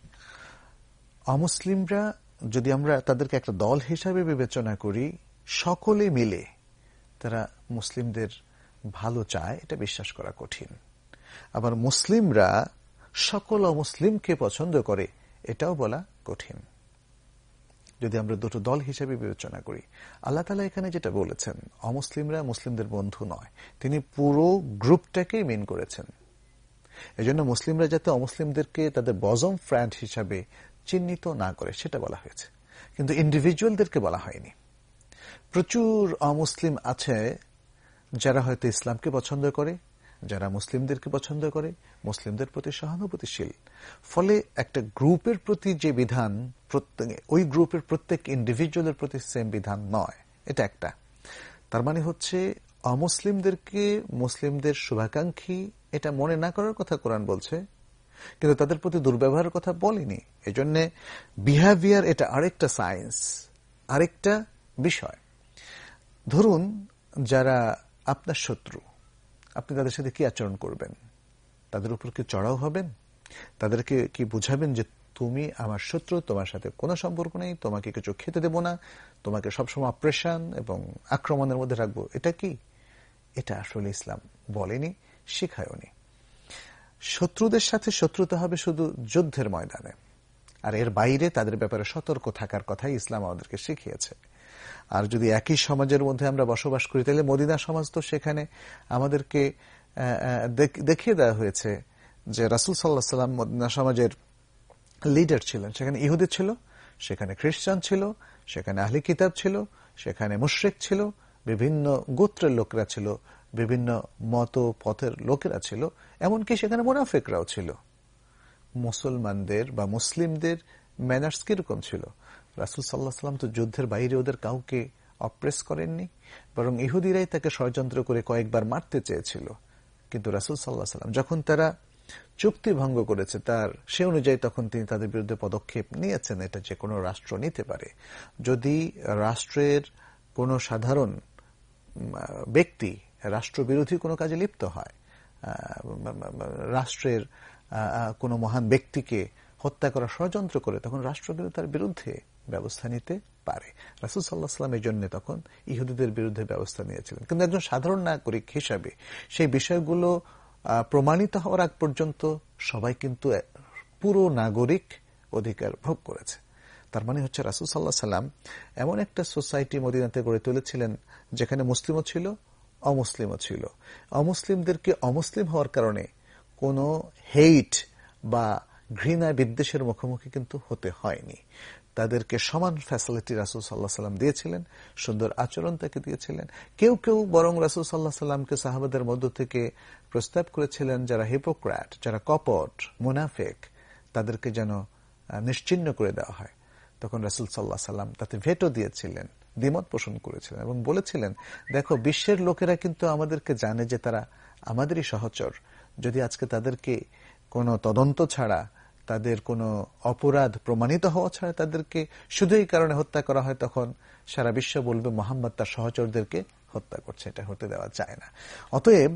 অমুসলিমরা যদি আমরা তাদেরকে একটা দল হিসাবে বিবেচনা করি, সকলে মিলে তারা মুসলিমদের ভালো চায় এটা বিশ্বাস করা কঠিন। আবার মুসলিমরা সকল অমুসলিমকে পছন্দ করে এটাও বলা কঠিন যদি আমরা দুটো দল হিসেবে বিবেচনা করি। আল্লাহ তাআলা এখানে যেটা বলেছেন, অমুসলিমরা মুসলিমদের বন্ধু নয়, তিনি পুরো গ্রুপটাকেই মিন করেছেন। এজন্য মুসলিমরা যাতে অমুসলিমদেরকে তাদের বজম ফ্রেন্ড হিসাবে চিহ্নিত না করে সেটা বলা হয়েছে, কিন্তু ইন্ডিভিজুয়ালদেরকে বলা হয়নি। প্রচুর অমুসলিম আছে যারা হয়তো ইসলামকে পছন্দ করে, যারা মুসলিমদেরকে পছন্দ করে, মুসলিমদের প্রতি সহানুভূতিশীল। ফলে একটা গ্রুপের প্রতি যে বিধান, ওই গ্রুপের প্রত্যেক ইন্ডিভিজুয়ালের প্রতি সেম বিধান নয়, এটা একটা। তার মানে হচ্ছে অমুসলিমদেরকে মুসলিমদের শুভাকাঙ্ক্ষী এটা মনে না করার কথা কোরআন বলছে, কিন্তু তাদের প্রতি দুর্ব্যবহারের কথা বলেনি। এজন্য বিহেভিয়ার এটা আরেকটা সায়েন্স, আরেকটা বিষয়। ধরুন যারা আপনার শত্রু, আপনি তাদের সাথে কি আচরণ করবেন? তাদের উপর কি চড়াও হবেন? তাদেরকে কি বুঝাবেন যে তুমি আমার শত্রু, তোমার সাথে কোনো সম্পর্ক নেই, তোমাকে কিছু খেতে দেব না, তোমাকে সবসময় অপারেশন এবং আক্রমণের মধ্যে রাখবো? এটা কি? এটা আসলে ইসলাম বলেনি, শেখায়নি। শত্রুদের সাথে শত্রুতা হবে শুধু যুদ্ধের ময়দানে, আর এর বাইরে তাদের ব্যাপারে সতর্ক থাকার কথাই ইসলাম আমাদেরকে শিখিয়েছে। আর যদি একই সমাজের মধ্যে আমরা বসবাস করি, তাহলে মদিনা সমাজ তো সেখানে আমাদেরকে দেখিয়ে দেওয়া হয়েছে যে রাসূল সাল্লাল্লাহু আলাইহি ওয়াসাল্লাম মদিনা সমাজের লিডার ছিলেন। সেখানে ইহুদি ছিল, সেখানে খ্রিস্টান ছিল, সেখানে আহলি কিতাব ছিল, সেখানে মুশরিক ছিল, বিভিন্ন গোত্রের লোকেরা ছিল, বিভিন্ন মত পথের লোকেরা ছিল, এমনকি সেখানে মুনাফিকরাও ছিল। মুসলমানদের বা মুসলিমদের ম্যানার্স কিরকম ছিল? রাসূল সাল্লাল্লাহু আলাইহি ওয়াসাল্লাম তো যুদ্ধের বাইরে ওদের কাউকে অপ্রেস করেননি, বরং ইহুদিরাই তাকে ষড়যন্ত্র করে কয়েকবার মারতে চেয়েছিল। কিন্তু রাসূল সাল্লাল্লাহু আলাইহি ওয়াসাল্লাম যখন তারা চুক্তি ভঙ্গ করেছে তার সে অনুযায়ী তখন তিনি তাদের বিরুদ্ধে পদক্ষেপ নিয়েছেন। এটা যে কোনো রাষ্ট্র নিতে পারে। যদি রাষ্ট্রের কোনো সাধারণ ব্যক্তি রাষ্ট্রবিরোধী কোনো কাজে লিপ্ত হয়, রাষ্ট্রের কোনো মহান ব্যক্তিকে হত্যা করা ষড়যন্ত্র করে, তখন রাষ্ট্র কিন্তু তার বিরুদ্ধে ব্যবস্থা নিতে পারে। রাসূল সাল্লাল্লাহু আলাইহি ওয়াসাল্লাম এর জন্য তখন ইহুদিদের বিরুদ্ধে ব্যবস্থা নিয়েছিলেন। কিন্তু একজন সাধারণ নাগরিক হিসাবে সেই বিষয়গুলো প্রমাণিত হওয়ার আগ পর্যন্ত সবাই কিন্তু পুরো নাগরিক অধিকার ভোগ করেছে। তার মানে হচ্ছে রাসূল সাল্লাল্লাহু আলাইহি ওয়াসাল্লাম এমন একটা সোসাইটি মদিনাতে গড়ে তুলেছিলেন যেখানে মুসলিমও ছিল, অমুসলিমও ছিল। অমুসলিমদেরকে অমুসলিম হওয়ার কারণে কোনো হেইট বা ঘৃণা বিদ্বেষের মুখোমুখি কিন্তু হতে হয়নি। তাদেরকে সমান ফ্যাসিলিটি রাসূল সাল্লাল্লাহু আলাইহি ওয়াসাল্লাম দিয়েছিলেন, সুন্দর আচরণ তাকে দিয়েছিলেন। কেউ কেউ বরং রাসূল সাল্লাল্লাহু আলাইহি ওয়াসাল্লামকে সাহাবাদের মধ্য থেকে প্রস্তাব করেছিলেন যারা হিপোক্র্যাট, যারা কপট, মুনাফিক, তাদেরকে যেন নিশ্চিহ্ন করে দেওয়া হয়। তখন রাসূল সাল্লাল্লাহু আলাইহি ওয়াসাল্লাম তাতে ভেটো দিয়েছিলেন, দ্বিমত পোষণ করেছিলেন এবং বলেছিলেন, দেখো বিশ্বের লোকেরা কিন্তু আমাদেরকে জানে যে তারা আমাদেরই সহচর। যদি আজকে তাদেরকে কোনো তদন্ত ছাড়া, তাদের কোনো অপরাধ প্রমাণিত হওয়া ছাড়া তাদেরকে শুধু এই কারণে হত্যা করা হয়, তখন সারা বিশ্ব বলবে মুহাম্মদ তার সহচরদেরকে হত্যা করছে। এটা হতে দেওয়া যায় না। অতএব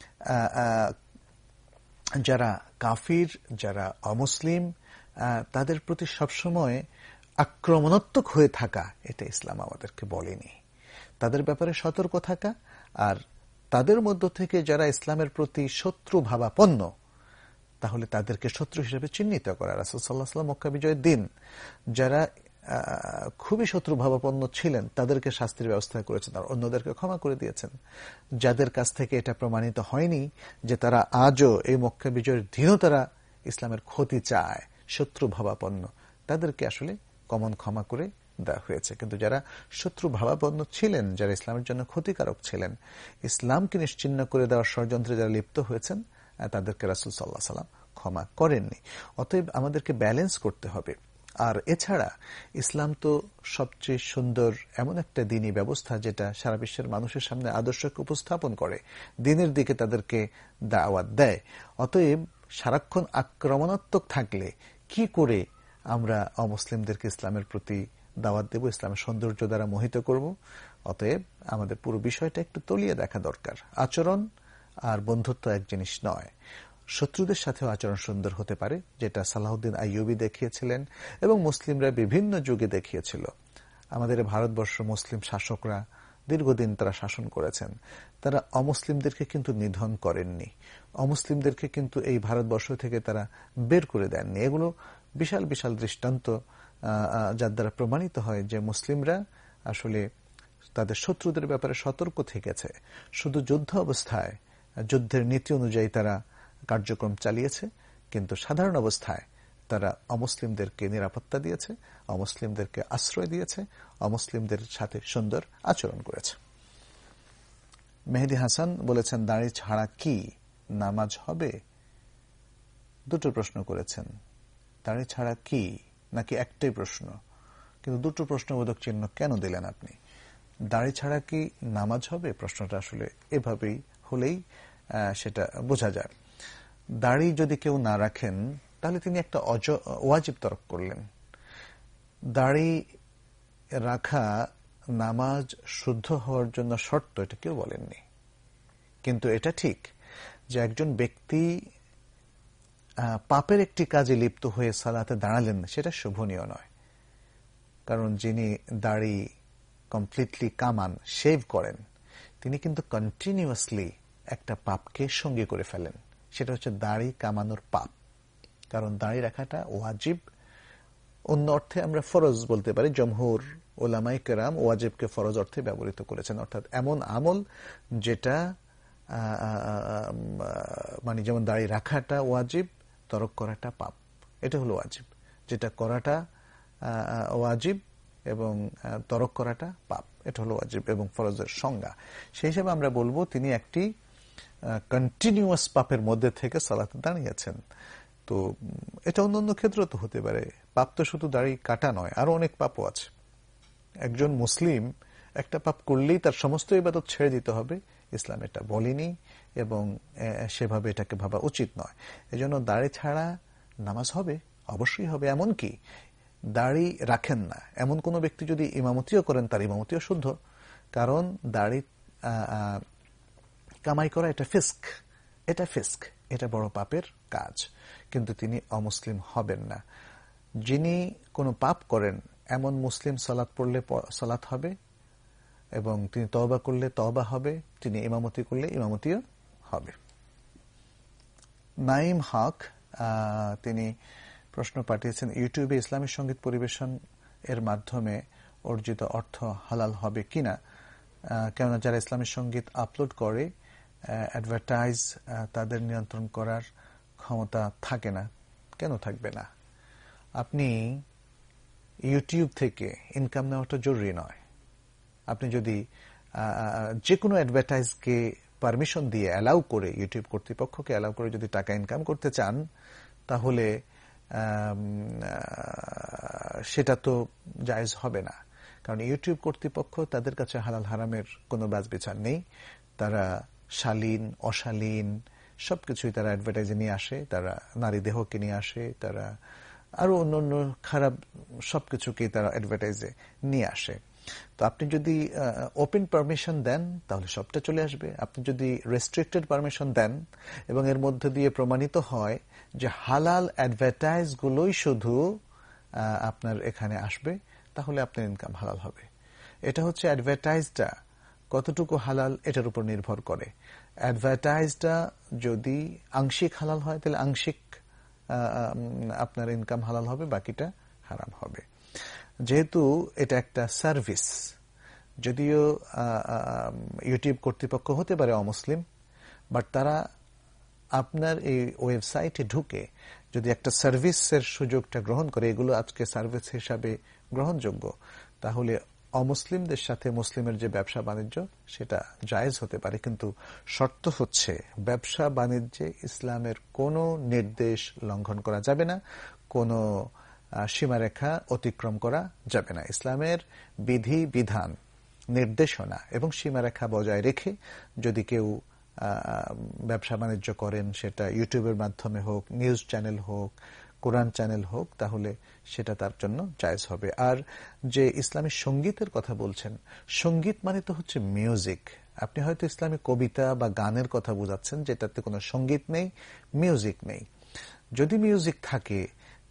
যারা কাফির, যারা অমুসলিম, তাদের প্রতি সবসময় আক্রমণাত্মক হয়ে থাকা, এটা ইসলাম আমাদেরকে বলেনি। তাদের ব্যাপারে সতর্ক থাকা, আর তাদের মধ্য থেকে যারা ইসলামের প্রতি শত্রু ভাবাপন্ন, তাহলে তাদেরকে শত্রু হিসেবে চিহ্নিত করা। রাসূল সাল্লাল্লাহু আলাইহি ওয়াসাল্লাম মক্কা বিজয়ের দিন যারা খুবই শত্রু ভাবাপন্ন ছিলেন তাদেরকে শাস্তির ব্যবস্থা করেছেন, আর অন্যদেরকে ক্ষমা করে দিয়েছেন। যাদের কাছ থেকে এটা প্রমাণিত হয়নি যে তারা আজও এই মক্কা বিজয়ের দিনও তারা ইসলামের ক্ষতি চায়, শত্রু ভাবাপন্ন, তাদেরকে আসলে কমন ক্ষমা করে দেওয়া হয়েছে। কিন্তু যারা শত্রু ভাবাপন্ন ছিলেন, যারা ইসলামের জন্য ক্ষতিকারক ছিলেন, ইসলামকে নিশ্চিহ্ন করে দেওয়ার ষড়যন্ত্রে যারা লিপ্ত হয়েছেন, তাদেরকে রাসূল সাল্লাল্লাহু আলাইহি ওয়াসাল্লাম ক্ষমা করেননি। অতএব আমাদেরকে ব্যালেন্স করতে হবে। আর এছাড়া ইসলাম তো সবচেয়ে সুন্দর এমন একটা দ্বীনি ব্যবস্থা যেটা সারা বিশ্বের মানুষের সামনে আদর্শকে উপস্থাপন করে, দ্বীনের দিকে তাদেরকে দাওয়াত দেয়। অতএব সারাক্ষণ আক্রমণাত্মক থাকলে কি করে আমরা অমুসলিমদেরকে ইসলামের প্রতি দাওয়াত দেব, ইসলামের সৌন্দর্য দ্বারা মোহিত করব? অতএব আমাদের পুরো বিষয়টা একটু তলিয়ে দেখা দরকার। আচরণ আর বন্ধুত্ব এক জিনিস নয়। শত্রুদের সাথেও আচরণ সুন্দর হতে পারে, যেটা সালাহউদ্দিন আইয়ুবী দেখিয়েছিলেন এবং মুসলিমরা বিভিন্ন যুগে দেখিয়েছিল। আমাদের ভারতবর্ষ মুসলিম শাসকরা দীর্ঘদিন তারা শাসন করেছেন। তারা অমুসলিমদেরকে কিন্তু নিধন করেননি, অমুসলিমদেরকে কিন্তু এই ভারতবর্ষ থেকে তারা বের করে দেননি। এগুলো বিশাল বিশাল দৃষ্টান্ত যার দ্বারা প্রমাণিত হয় যে মুসলিমরা আসলে তাদের শত্রুদের ব্যাপারে সতর্ক থেকেছে। শুধু যুদ্ধ অবস্থায় যুদ্ধের নীতি অনুযায়ী তারা কার্যক্রম চালিয়েছে, কিন্তু সাধারণ অবস্থায় তারা অমুসলিমদেরকে নিরাপত্তা দিয়েছে, অমুসলিমদেরকে আশ্রয় দিয়েছে, অমুসলিমদের সাথে সুন্দর আচরণ করেছে। মেহেদী হাসান বলেছেন, দাড়ি ছাড়া কি নামাজ হবে? দুটো প্রশ্ন করেছেন, দাড়ি ছাড়া কি নাকি একটাই প্রশ্ন? কিন্তু দুটো প্রশ্নবোধক চিহ্ন কেন দিলেন আপনি? দাড়ি ছাড়া কি নামাজ হবে? প্রশ্নটা আসলে এভাবেই হলেই সেটা বোঝা যায়। দাড়ি যদি কেউ না রাখেন তাহলে তিনি একটা ওয়াজিব তরক করলেন। দাড়ি রাখা নামাজ শুদ্ধ হওয়ার জন্য শর্ত, এটা কেউ বলেননি। কিন্তু এটা ঠিক যে একজন ব্যক্তি পাপের একটি কাজে লিপ্ত হয়ে সালাতে দাঁড়ালেন, সেটা শোভনীয় নয়। কারণ যিনি দাড়ি কমপ্লিটলি কামান, শেভ করেন, তিনি কিন্তু কন্টিনিউয়াসলি একটা পাপকে সঙ্গী করে ফেলেন। সেটা হচ্ছে দাড়ি কামানোর পাপ। কারণ দাড়ি রাখাটা ওয়াজিব, অন্য অর্থে আমরা ফরজ বলতে পারি। জমহুর ওলামায়ে কেরাম ওয়াজিবকে ফরজ অর্থে ব্যবহৃত করেছেন, অর্থাৎ এমন আমল যেটা মানে যেমন দাড়ি রাখাটা ওয়াজিব, তরক করাটা পাপ। এটা হলো ওয়াজিব, যেটা করাটা ওয়াজিব এবং তরক করাটা পাপ। এটা হলো ওয়াজিব এবং ফরজের সংজ্ঞা। সেই হিসেবে আমরা বলবো তিনি একটি কন্টিনিউয়াস পাপের মধ্যে থেকে সালাতে দাঁড়িয়েছেন। তো এটা অন্যান্য ক্ষেত্রে তো হতে পারে। পাপ তো শুধু দাড়ি কাটা নয়, আরো অনেক পাপও আছে। একজন মুসলিম একটা পাপ করলেই তার সমস্ত ইবাদত ছেড়ে দিতে হবে, ইসলাম এটা বলেনি এবং সেভাবে এটাকে ভাবা উচিত নয়। এজন্য দাড়ি ছাড়া নামাজ হবে, অবশ্যই হবে। এমনকি দাড়ি রাখেন না এমন কোন ব্যক্তি যদি ইমামতিও করেন, তার ইমামতিও শুদ্ধ। কারণ দাড়ি কামাই করা এটা ফিস্ক, এটা ফিস্ক, এটা বড় পাপের কাজ। কিন্তু তিনি অমুসলিম হবেন না। যিনি কোনো পাপ করেন এমন মুসলিম সালাত পড়লে সালাত হবে, এবং তিনি তওবা করলে তওবা হবে, তিনি ইমামতি করলে ইমামতিও হবে। নাইম হক তিনি প্রশ্ন পাঠিয়েছেন, ইউটিউবে ইসলামী সঙ্গীত পরিবেশন এর মাধ্যমে অর্জিত অর্থ হালাল হবে কিনা? কেননা যারা ইসলামী সঙ্গীত আপলোড করে অ্যাডভার্টাইজ তাদের নিয়ন্ত্রণ করার ক্ষমতা থাকে না। কেন থাকবে না? আপনি ইউটিউব থেকে ইনকাম নেওয়াটা জরুরি নয়। আপনি যদি যে কোনো অ্যাডভার্টাইজকে পারমিশন দিয়ে অ্যালাউ করে, ইউটিউব কর্তৃপক্ষকে অ্যালাউ করে যদি টাকা ইনকাম করতে চান, তাহলে সেটা তো জায়েজ হবে না। কারণ ইউটিউব কর্তৃপক্ষ, তাদের কাছে হালাল হারামের কোনো বাজ বিচার নেই। তারা শালীন অশালীন সবকিছুই তারা অ্যাডভার্টাইজে নিয়ে আসে, তারা নারী দেহকে নিয়ে আসে, তারা আরো অন্যান্য খারাপ সবকিছুকে তারা অ্যাডভার্টাইজে নিয়ে আসে। তো আপনি যদি ওপেন পারমিশন দেন তাহলে সবটা চলে আসবে। আপনি যদি রেস্ট্রিক্টেড পারমিশন দেন এবং এর মধ্যে দিয়ে প্রমাণিত হয় যে হালাল অ্যাডভার্টাইজ গুলোই শুধু আপনার এখানে আসবে, তাহলে আপনার ইনকাম হালাল হবে। এটা হচ্ছে অ্যাডভার্টাইজটা কতটুকু হালাল এটার উপর নির্ভর করে। অ্যাডভার্টাইজটা যদি আংশিক হালাল হয় তাহলে আংশিক আপনার ইনকাম হালাল হবে, বাকিটা হারাম হবে। যেহেতু এটা একটা সার্ভিস, যদিও ইউটিউব কর্তৃপক্ষ হতে পারে অমুসলিম, বাট তারা আপনার এই ওয়েবসাইটে ঢুকে যদি একটা সার্ভিসের সুযোগটা গ্রহণ করে, এগুলো আজকে সার্ভিস হিসাবে গ্রহণযোগ্য, তাহলে অমুসলিমদের সাথে মুসলিমের যে ব্যবসা বাণিজ্য সেটা জায়েজ হতে পারে। কিন্তু শর্ত হচ্ছে ব্যবসা বাণিজ্যে ইসলামের কোনো নির্দেশ লঙ্ঘন করা যাবে না, কোনো সীমারেখা অতিক্রম করা যাবে না। ইসলামের বিধি বিধান, নির্দেশনা এবং সীমারেখা বজায় রেখে যদি কেউ ব্যবসা বাণিজ্য করেন, সেটা ইউটিউবের মাধ্যমে হোক, নিউজ চ্যানেল হোক, কোরআন চ্যানেল হোক, তাহলে সেটা তার জন্য জায়েজ হবে। আর যে ইসলামী সঙ্গীতের কথা বলছেন, সঙ্গীত মানে তো হচ্ছে মিউজিক। আপনি হয়তো ইসলামী কবিতা বা গানের কথা বোঝাচ্ছেন, যেটাতে কোনো সঙ্গীত নেই, মিউজিক নেই। যদি মিউজিক থাকে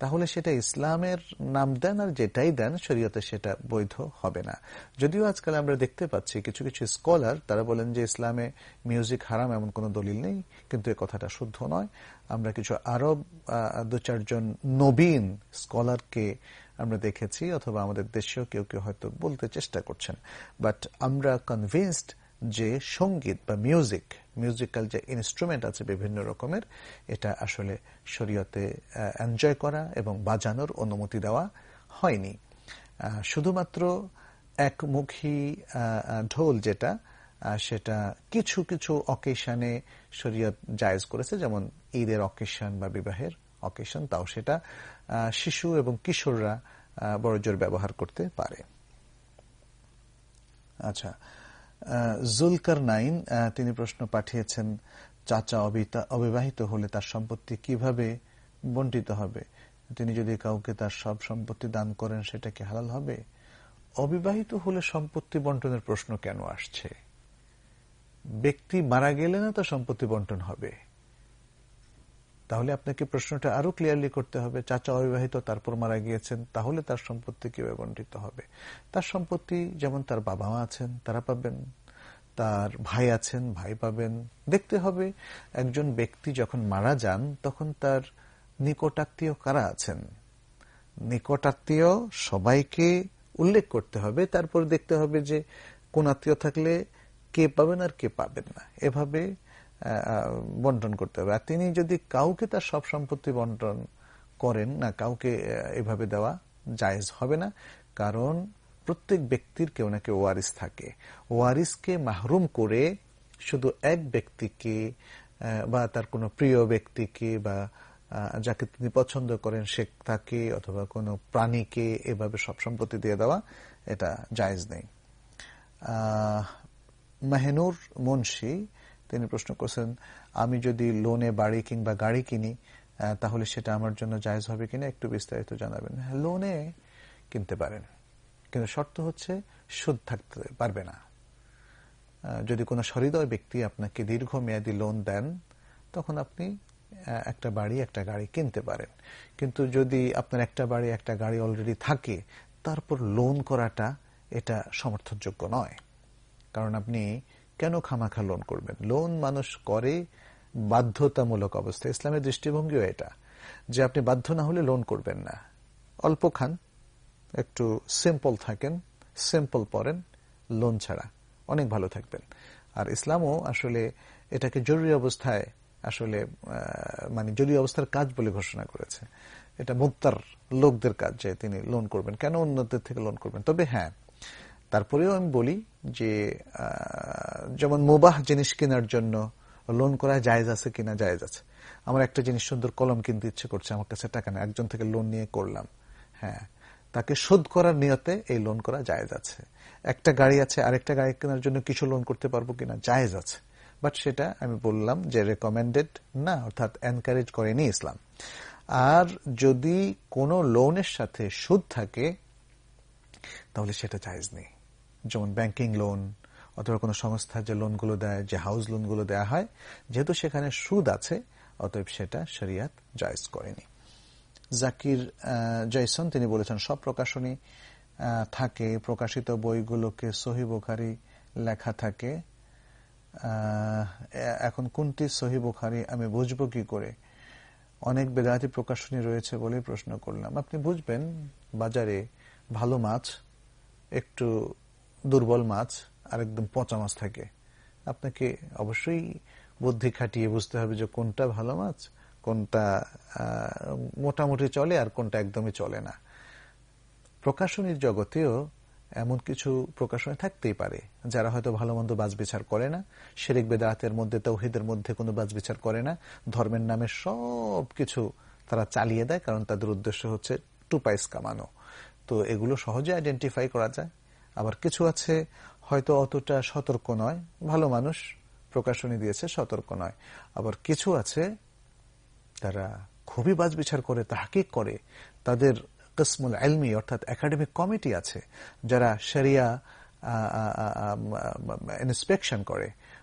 তাহলে সেটা ইসলামের নাম দেন আর যেটাই দেন শরীয়তে সেটা বৈধ হবে না। যদিও আজকাল আমরা দেখতে পাচ্ছি কিছু কিছু স্কলার তারা বলেন যে ইসলামে মিউজিক হারাম, এমন কোনো দলিল নেই, কিন্তু এ কথাটা শুদ্ধ নয়। আমরা কিছু আরব দু চারজন নবীন স্কলারকে আমরা দেখেছি, অথবা আমাদের দেশেও কেউ কেউ হয়তো বলতে চেষ্টা করছেন, বাট আমরা কনভিন্সড যে সঙ্গীত বা মিউজিক মিউজিক্যাল যে ইনস্ট্রুমেন্ট আছে বিভিন্ন রকমের, এটা আসলে শরীয়তে এনজয় করা এবং বাজানোর অনুমতি দেওয়া হয়নি। শুধুমাত্র একমুখী ঢোল যেটা, সেটা কিছু কিছু অকেশনে শরীয়ত জায়েজ করেছে, যেমন ঈদের অকেশন বা বিবাহের অকেশন, তাও সেটা শিশু এবং কিশোররা বড়জোর ব্যবহার করতে পারে। আচ্ছা, জুলকার নাইন তিনি প্রশ্ন পাঠিয়েছেন, চাচা অবিবাহিত হলে তার সম্পত্তি কিভাবে বন্টিত হবে? তিনি যদি কাউকে তার সব সম্পত্তি দান করেন সেটা কি হালাল হবে? অবিবাহিত হলে সম্পত্তি বন্টনের প্রশ্ন কেন আসছে? ব্যক্তি মারা গেলে না তো সম্পত্তি বন্টন হবে? তাহলে আপনাকে প্রশ্নটা আরো ক্লিয়ারলি করতে হবে। চাচা অবিবাহিত, তারপর মারা গিয়েছেন, তাহলে তার সম্পত্তি কিভাবে বন্টিত হবে? তার সম্পত্তি যেমন তার বাবা মা আছেন তারা পাবেন, তার ভাই আছেন ভাই পাবেন। দেখতে হবে একজন ব্যক্তি যখন মারা যান তখন তার নিকটাত্মীয় কারা আছেন। নিকটাত্মীয় সবাইকে উল্লেখ করতে হবে, তারপর দেখতে হবে যে কোন আত্মীয় থাকলে কে পাবেন আর কে পাবেন না, এভাবে বন্টন করতে হবে। আর তিনি যদি কাউকে তার সব সম্পত্তি বন্টন করেন না, কাউকে এভাবে দেওয়া জায়েজ হবে না, কারণ প্রত্যেক ব্যক্তির কেউ না কেউ ওয়ারিস থাকে। ওয়ারিসকে মাহরুম করে শুধু এক ব্যক্তিকে বা তার কোনো প্রিয় ব্যক্তিকে বা যাকে তিনি পছন্দ করেন সে তাকে অথবা কোনো প্রাণীকে এভাবে সব সম্পত্তি দিয়ে দেওয়া, এটা জায়েজ নেই। মাহেনুর মুন্সি তিনি প্রশ্ন করছেন, আমি যদি লোনে বাড়ি কিংবা গাড়ি কিনি তাহলে সেটা আমার জন্য জায়েজ হবে কিনা, একটু বিস্তারিত জানাবেন। লোনে কিনতে পারেন, কিন্তু শর্ত হচ্ছে সুদ থাকতে পারবে না। যদি কোনো সহৃদয় ব্যক্তি আপনাকে দীর্ঘমেয়াদী লোন দেন তখন আপনি একটা বাড়ি একটা গাড়ি কিনতে পারেন। কিন্তু যদি আপনার একটা বাড়ি একটা গাড়ি অলরেডি থাকে তারপর লোন করাটা এটা সমর্থনযোগ্য নয়। কারণ আপনি কেন খামাখা লোন করবেন? লোন মানুষ করে বাধ্যতামূলক অবস্থায়। ইসলামের দৃষ্টিভঙ্গিও এটা যে আপনি বাধ্য না হলে লোন করবেন না। অল্প খান, একটু সিম্পল থাকেন, সিম্পল পড়েন, লোন ছাড়া অনেক ভালো থাকবেন। আর ইসলামও আসলে এটাকে জরুরি অবস্থায় আসলে মানে জরুরি অবস্থার কাজ বলে ঘোষণা করেছে। এটা মুত্তার লোকদের কাজ যে তিনি লোন করবেন, কেন অন্যদের থেকে লোন করবেন? তবে হ্যাঁ, তারপরেও আমি বলি যে যেমন মুবাহ জিনিস কেনার জন্য লোন করা জায়েজ আছে কিনা, জায়েজ আছে। আমার একটা জিনিস সুন্দর কলম কিনতে ইচ্ছে করছে, আমার কাছে টাকা নেই, একজন থেকে লোন নিয়ে করলাম, হ্যাঁ, তাকে শোধ করার নিয়তে এই লোন করা জায়েজ আছে। একটা গাড়ি আছে, আরেকটা গাড়ি কেনার জন্য কিছু লোন করতে পারবো কিনা, জায়েজ আছে, বাট সেটা আমি বললাম যে রেকমেন্ডেড না, অর্থাৎ এনকারেজ করেনি ইসলাম। আর যদি কোনো লোনের সাথে সুদ থাকে তাহলে সেটা জায়েজ নেই। যেমন ব্যাংকিং লোন অথবা কোনো সংস্থা যে লোনগুলো দেয়, যে হাউস লোনগুলো দেয়া হয়, যেহেতু সেখানে সুদ আছে অতএব সেটা শরিয়াত জায়েজ করেনি। জাকির জয়সন তিনি বলেছেন, সব প্রকাশনী থাকে, প্রকাশিত বইগুলোকে সহিহ বুখারী লেখা থাকে, এখন কোনটি সহিহ বুখারী আমি বুঝবো কি করে? অনেক বেদাতি প্রকাশনী রয়েছে বলে প্রশ্ন করলাম। আপনি বুঝবেন বাজারে ভালো মাছ, একটু দুর্বল মাছ আর একদম পচা মাছ থাকে। আপনাকে অবশ্যই বুদ্ধি খাটিয়ে বুঝতে হবে যে কোনটা ভালো মাছ, কোনটা মোটামুটি চলে আর কোনটা একদমই চলে না। প্রকাশনীর জগতেও এমন কিছু প্রকাশনী থাকতেই পারে যারা হয়তো ভালো মন্দ বাছ বিচার করে না, শিরক বেদাতের মধ্যে তাওহীদের মধ্যে কোনো বাছ বিচার করে না, ধর্মের নামে সব কিছু তারা চালিয়ে দেয়, কারণ তাদের উদ্দেশ্য হচ্ছে টু পাইস কামানো। তো এগুলো সহজে আইডেন্টিফাই করা যায়। আবার কিছু আছে হয়তো অতটা সতর্ক নয়, ভালো মানুষ প্রকাশনী দিয়েছে সতর্ক নয়। আবার কিছু আছে তারা খুবই বাছ বিচার করে, তাহকিক করে, তাদের কিসমুল ইলমি অর্থাৎ একাডেমিক কমিটি আছে যারা শরিয়া ইন্সপেকশন করে,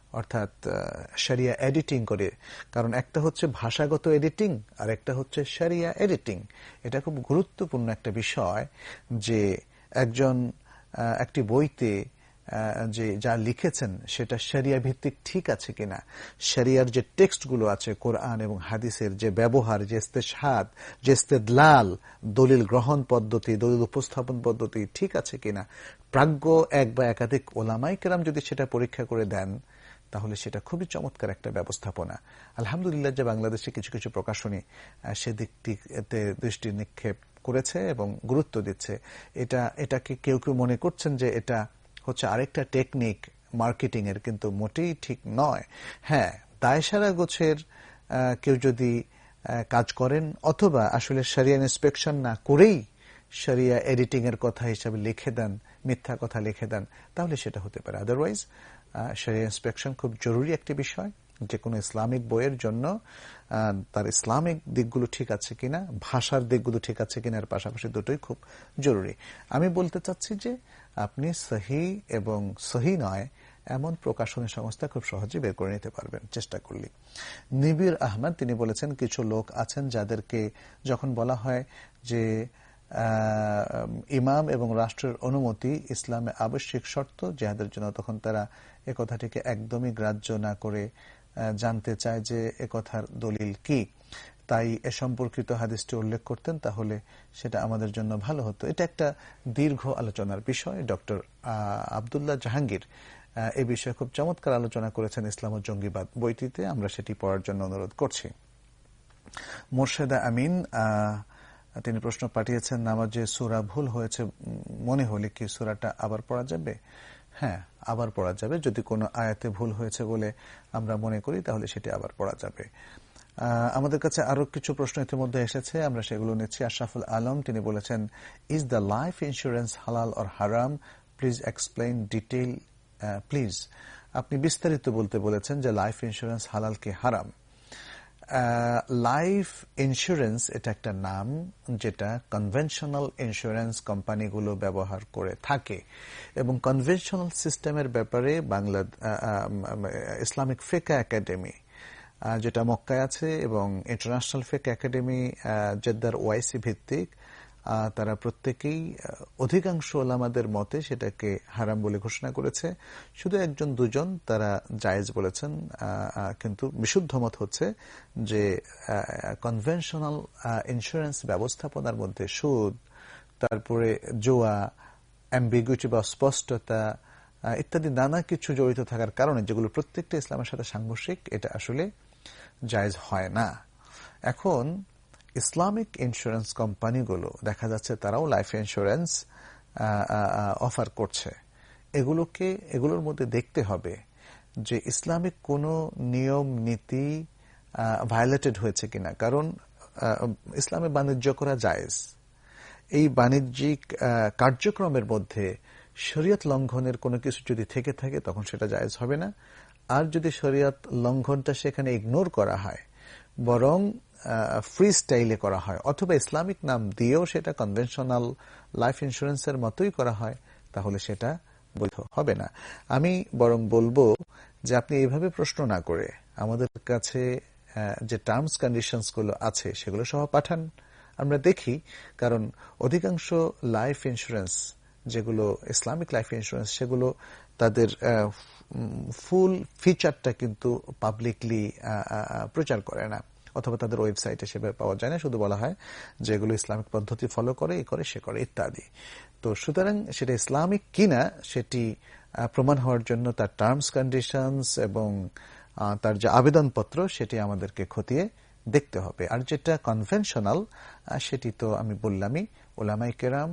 অর্থাৎ শরিয়া এডিটিং করে। কারণ একটা হচ্ছে ভাষাগত এডিটিং আর একটা হচ্ছে শরিয়া এডিটিং। এটা খুব গুরুত্বপূর্ণ একটা বিষয় যে একজন একটি বইতে যে যা লিখেছেন সেটা শরিয়া ভিত্তিক ঠিক আছে কিনা, শরিয়ার যে টেক্সটগুলো আছে কোরআন এবং হাদিসের যে ব্যবহার, যে ইস্তেশহাদ, যে ইস্তেদলাল, দলিল গ্রহণ পদ্ধতি, দলিল উপস্থাপন পদ্ধতি ঠিক আছে কিনা, প্রাজ্ঞ এক বা একাধিক ওলামায়ে কেরাম যদি সেটা পরীক্ষা করে দেন তাহলে সেটা খুবই চমৎকার একটা ব্যবস্থাপনা। আলহামদুলিল্লাহ যে বাংলাদেশে কিছু কিছু প্রকাশনী সেদিকটিতে দৃষ্টি নিক্ষেপ করেছে এবং গুরুত্ব দিচ্ছে। এটা এটাকে কেউ কেউ মনে করছেন যে এটা হচ্ছে আরেকটা টেকনিক মার্কেটিং এর, কিন্তু মোটেই ঠিক নয়। হ্যাঁ, দায়সারা গোছের কেউ যদি কাজ করেন অথবা আসলে শরিয়া ইন্সপেকশন না করেই শরিয়া এডিটিং এর কথা হিসাবে লিখে দেন, মিথ্যা কথা লিখে দেন, তাহলে সেটা হতে পারে। আদারওয়াইজ শরিয়া ইন্সপেকশন খুব জরুরি একটি বিষয়। যে কোনো ইসলামিক বইয়ের জন্য তার ইসলামিক দিকগুলো ঠিক আছে কিনা, ভাষার দিকগুলো ঠিক আছে কিনা, এর পাশাপাশি দুটোই খুব জরুরি। আমি বলতে চাচ্ছি যে আপনি সহি এবং সহি নয় এমন প্রকাশনী সংস্থা খুব সহজে বের করে নিতে পারবেন চেষ্টা করলে। নিবির আহমদ তিনি বলেছেন, কিছু লোক আছেন যাদেরকে যখন বলা হয় যে ইমাম এবং রাষ্ট্রের অনুমতি ইসলামে আবশ্যিক শর্ত জিহাদের জন্য, তখন তারা এ কথাটিকে একদমই গ্রাহ্য না করে জানতে চায় যে এ কথার দলিল কি। তাই এ সম্পর্কিত হাদিসটি উল্লেখ করতেন, তাহলে সেটা আমাদের জন্য ভালো হতো। এটা একটা দীর্ঘ আলোচনার বিষয়। ডক্টর আব্দুল্লাহ জাহাঙ্গীর এ বিষয়ে খুব চমৎকার আলোচনা করেছেন ইসলাম ও জঙ্গিবাদ বইটিতে, আমরা সেটি পড়ার জন্য অনুরোধ করছি। মোর্শেদা আমিন তিনি প্রশ্ন পাঠিয়েছেন, নামাজে সূরা ভুল হয়েছে মনে হলে কি সূরাটা আবার পড়া যাবে? হ্যাঁ, আবার পড়া যাবে। যদি কোনো আয়াতে ভুল হয়েছে বলে আমরা মনে করি তাহলে সেটি আবার পড়া যাবে। আমাদের কাছে আরো কিছু প্রশ্ন ইতিমধ্যে এসেছে, আমরা সেগুলো নিচ্ছি। আশরাফুল আলম তিনি বলেছেন, is the life insurance halal or haram? Please explain detail please. আপনি বিস্তারিত বলতে বলেছেন যে লাইফ ইন্স্যুরেন্স হালাল কি হারাম। লাইফ ইন্স্যুরেন্স এটা একটা নাম যেটা কনভেনশনাল ইন্স্যুরেন্স কোম্পানিগুলো ব্যবহার করে থাকে, এবং কনভেনশনাল সিস্টেমের ব্যাপারে বাংলা ইসলামিক ফিকহ একাডেমি যেটা মক্কায় আছে এবং ইন্টারন্যাশনাল ফিকহ একাডেমি জেদ্দার ওয়াইসি ভিত্তিক, তারা প্রত্যেকেই অধিকাংশ ওলামাদের মতে সেটাকে হারাম বলে ঘোষণা করেছে। শুধু একজন দুজন তারা জায়েজ বলেছেন, কিন্তু বিশুদ্ধ মত হচ্ছে যে কনভেনশনাল ইন্স্যুরেন্স ব্যবস্থাপনার মধ্যে সুদ, তারপরে জোয়া, অ্যাম্বিগুইটি বা স্পষ্টতা ইত্যাদি নানা কিছু জড়িত থাকার কারণে, যেগুলো প্রত্যেকটা ইসলামের সাথে সাংঘর্ষিক, এটা আসলে জায়েজ হয় না। এখন ইসলামিক ইন্স্যুরেন্স কোম্পানিগুলো দেখা যাচ্ছে তারাও লাইফ ইন্স্যুরেন্স অফার করছে। এগুলোকে এগুলোর মধ্যে দেখতে হবে যে ইসলামিক কোনো নিয়ম নীতি ভায়োলেটেড হয়েছে কিনা, কারণ ইসলামে বাণিজ্য করা জায়েজ। এই বাণিজ্যিক কার্যক্রমের মধ্যে শরীয়ত লঙ্ঘনের কোনো কিছু যদি থেকে থাকে তখন সেটা জায়েজ হবে না। আর যদি শরীয়ত লঙ্ঘনটা সেখানে ইগনোর করা হয়, বরং ফ্রি স্টাইলে করা হয়, অথবা ইসলামিক নাম দিয়েও সেটা কনভেনশনাল লাইফ ইন্স্যুরেন্সের মতোই করা হয়, তাহলে সেটা বৈধ হবে না। আমি বরং বলবো যে আপনি এইভাবে প্রশ্ন না করে আমাদের কাছে যে টার্মস কন্ডিশনস গুলো আছে সেগুলো সহ পাঠান, আমরা দেখি। কারণ অধিকাংশ লাইফ ইন্স্যুরেন্স যেগুলো ইসলামিক লাইফ ইন্স্যুরেন্স, সেগুলো তাদের ফুল ফিচারটা কিন্তু পাবলিকলি প্রচার করে না, অথবা তাদের ওয়েবসাইটে সেভাবে পাওয়া যায় না। শুধু বলা হয় যে এগুলো ইসলামিক পদ্ধতি ফলো করে, এ করে, সে করে ইত্যাদি। তো সুতরাং সেটা ইসলামিক কিনা সেটি প্রমাণ হওয়ার জন্য তার টার্মস কন্ডিশনস এবং তার যে আবেদনপত্র সেটি আমাদেরকে খতিয়ে দেখতে হবে। আর যেটা কনভেনশনাল সেটি তো আমি বললামই, ওলামায়ে কেরাম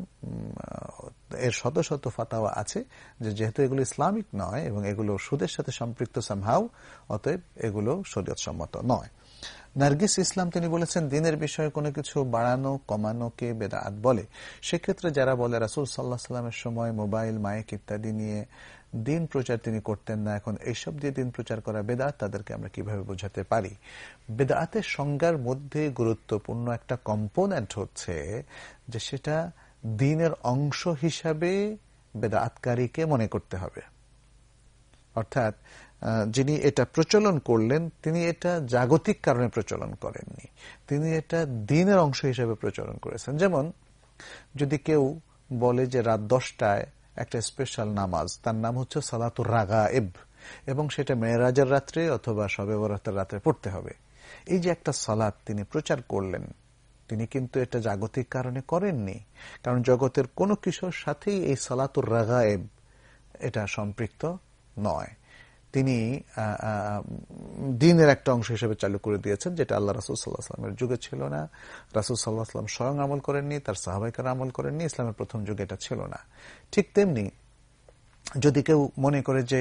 এর শত শত ফাতাওয়া আছে যে যেহেতু এগুলো ইসলামিক নয় এবং এগুলো সুদের সাথে সম্পৃক্ত সামহাও, অতএব এগুলো শরীয়ত সম্মত নয়। নার্গিস ইসলাম তিনি বলেছেন, দিনের বিষয়ে কোনো কিছু বাড়ানো কমানোকে বেদাত বলে। সেক্ষেত্রে যারা বলে রাসূল সাল্লাল্লাহু আলাইহি ওয়াসাল্লামের সময় মোবাইল, মাইক ইত্যাদি নিয়ে দিন প্রচার তিনি করতেন না, এখন এইসব দিয়ে দিন প্রচার করা বেদাত, তাদেরকে আমরা কিভাবে বোঝাতে পারি? বেদাতের সংজ্ঞার মধ্যে গুরুত্বপূর্ণ একটা কম্পোনেন্ট হচ্ছে যে সেটা দিনের অংশ হিসাবে বেদাতকারীকে মনে করতে হবে। অর্থাৎ যিনি এটা প্রচলন করলেন তিনি এটা জাগতিক কারণে প্রচলন করেননি, তিনি এটা দিনের অংশ হিসেবে প্রচলন করেছেন। যেমন যদি কেউ বলে যে রাত দশটায় একটা স্পেশাল নামাজ, তার নাম হচ্ছে সালাতুর রাগায়েব, এবং সেটা মেরাজের রাত্রে অথবা শবে বরাতের রাত্রে পড়তে হবে, এই যে একটা সালাত তিনি প্রচার করলেন, তিনি কিন্তু এটা জাগতিক কারণে করেননি, কারণ জগতের কোনো কিছুর সাথেই এই সালাতুর রাগায়েব এটা সম্পৃক্ত নয়। তিনি দ্বীনের একটা অংশ হিসেবে চালু করে দিয়েছেন, যেটা আল্লাহ রাসূল সাল্লাল্লাহু আলাইহি ওয়াসাল্লামের যুগে ছিল না, রাসূল সাল্লাল্লাহু আলাইহি ওয়াসাল্লাম স্বয়ং আমল করেননি, তার সাহাবায়ে আমল করেননি, ইসলামের প্রথম যুগে এটা ছিল না। ঠিক তেমনি যদি কেউ মনে করে যে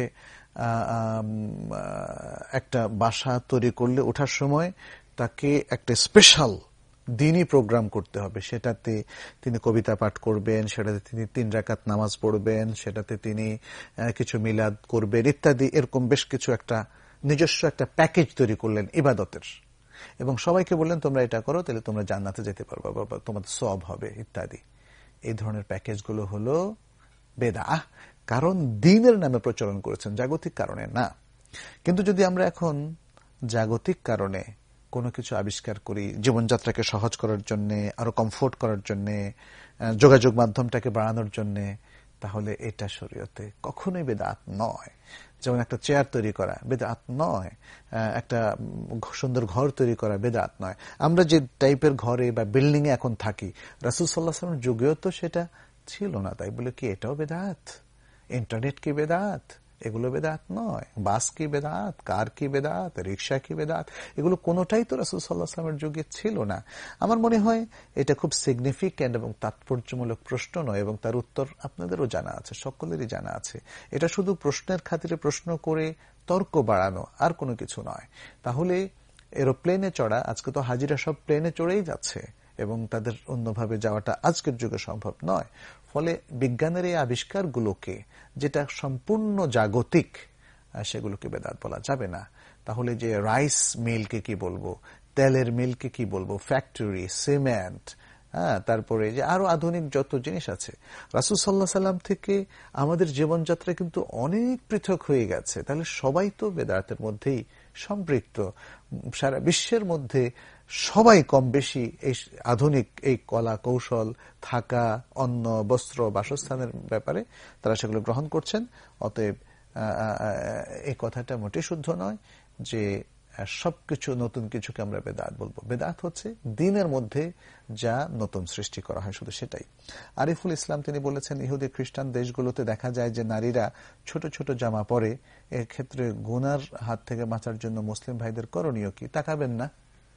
একটা বাসা তৈরি করলে ওঠার সময় তাকে একটা স্পেশাল দিনই প্রোগ্রাম করতে হবে, সেটাতে তিনি কবিতা পাঠ করবেন, সেটাতে তিনি তিন রাকাত নামাজ পড়বেন, সেটাতে তিনি কিছু মিলাদ করবেন ইত্যাদি, এরকম বেশ কিছু একটা নিজস্ব একটা প্যাকেজ তৈরি করলেন ইবাদতের, এবং সবাইকে বললেন তোমরা এটা করো তাহলে তোমরা জান্নাতে যেতে পারবে বা তোমাদের সওয়াব হবে ইত্যাদি। এই ধরনের প্যাকেজগুলো হলো বেদাহ, কারণ দ্বীনের নামে প্রচলন করেছেন, জাগতিক কারণে না। কিন্তু যদি আমরা এখন জাগতিক কারণে কোনো কিছু আবিষ্কার করি জীবনযাত্রাকে সহজ করার জন্য, আরো কমফোর্ট করার জন্য, যোগাযোগ মাধ্যমটাকে বাড়ানোর জন্য, তাহলে এটা শরীয়তে কখনোই বেদাত নয়। যেমন একটা চেয়ার তৈরি করা বেদাত নয়, একটা সুন্দর ঘর তৈরি করা বেদাত নয়। আমরা যে টাইপের ঘরে বা বিল্ডিং এ এখন থাকি, রাসূল সাল্লাল্লাহু আলাইহি ওয়াসাল্লামের যুগেও তো সেটা ছিল না, তাই বলে কি এটাও বেদাত? ইন্টারনেট কি বেদাত? এগুলো বেদাত নয়। বাস কি বেদাত? কার কি বেদাত? রিক্সা কি বেদাত? এগুলো কোনোটাই তো রাসূল সাল্লাল্লাহু আলাইহি ওয়াসাল্লামের যুগে ছিল না। আমার মনে হয় এটা খুব সিগনিফিক্যান্ট এবং তাৎপর্যমূলক প্রশ্ন নয়, এবং তার উত্তর আপনাদেরও জানা আছে, সকলেরই জানা আছে। এটা শুধু প্রশ্নের খাতিরে প্রশ্ন করে তর্ক বাড়ানো, আর কোনো কিছু নয়। তাহলে এরোপ্লেনে চড়া, আজকে তো হাজিরা সব প্লেনে চড়েই যাচ্ছে, এবং তাদের অন্যভাবে যাওয়াটা আজকের যুগে সম্ভব নয়। ফলে বিজ্ঞানের এই আবিষ্কারগুলোকে, যেটা সম্পূর্ণ জাগতিক, সেগুলোকে বেদাত বলা যাবে না। তাহলে যে রাইস মিলকে কি বলবো, তেলের মিলকে কি বলবো, ফ্যাক্টরি, সিমেন্ট, হ্যাঁ, তারপরে যে আরো আধুনিক যত জিনিস আছে, রাসূল সাল্লাল্লাহু আলাইহি সাল্লাম থেকে আমাদের জীবনযাত্রা কিন্তু অনেক পৃথক হয়ে গেছে। তাহলে সবাই তো বেদাতের মধ্যেই সম্পৃক্ত। সারা বিশ্বের মধ্যে সবাই কম বেশি এই আধুনিক এই কলা কৌশল, থাকা, অন্ন, বস্ত্র, বাসস্থানের ব্যাপারে তারা সেগুলো গ্রহণ করছেন। অতএব এই কথাটা মোটেই শুদ্ধ নয় যে সবকিছু নতুন কিছুকে আমরা বেদাত বলবো। বেদাত হচ্ছে দ্বীনের মধ্যে যা নতুন সৃষ্টি করা হয়, শুধু সেটাই। আরিফুল ইসলাম তিনি বলেছেন, ইহুদি খ্রিস্টান দেশগুলোতে দেখা যায় যে নারীরা ছোট ছোট জামা পরে, এর ক্ষেত্রে গুনার হাত থেকে বাঁচার জন্য মুসলিম ভাইদের করণীয় কি? তাকাবেন না?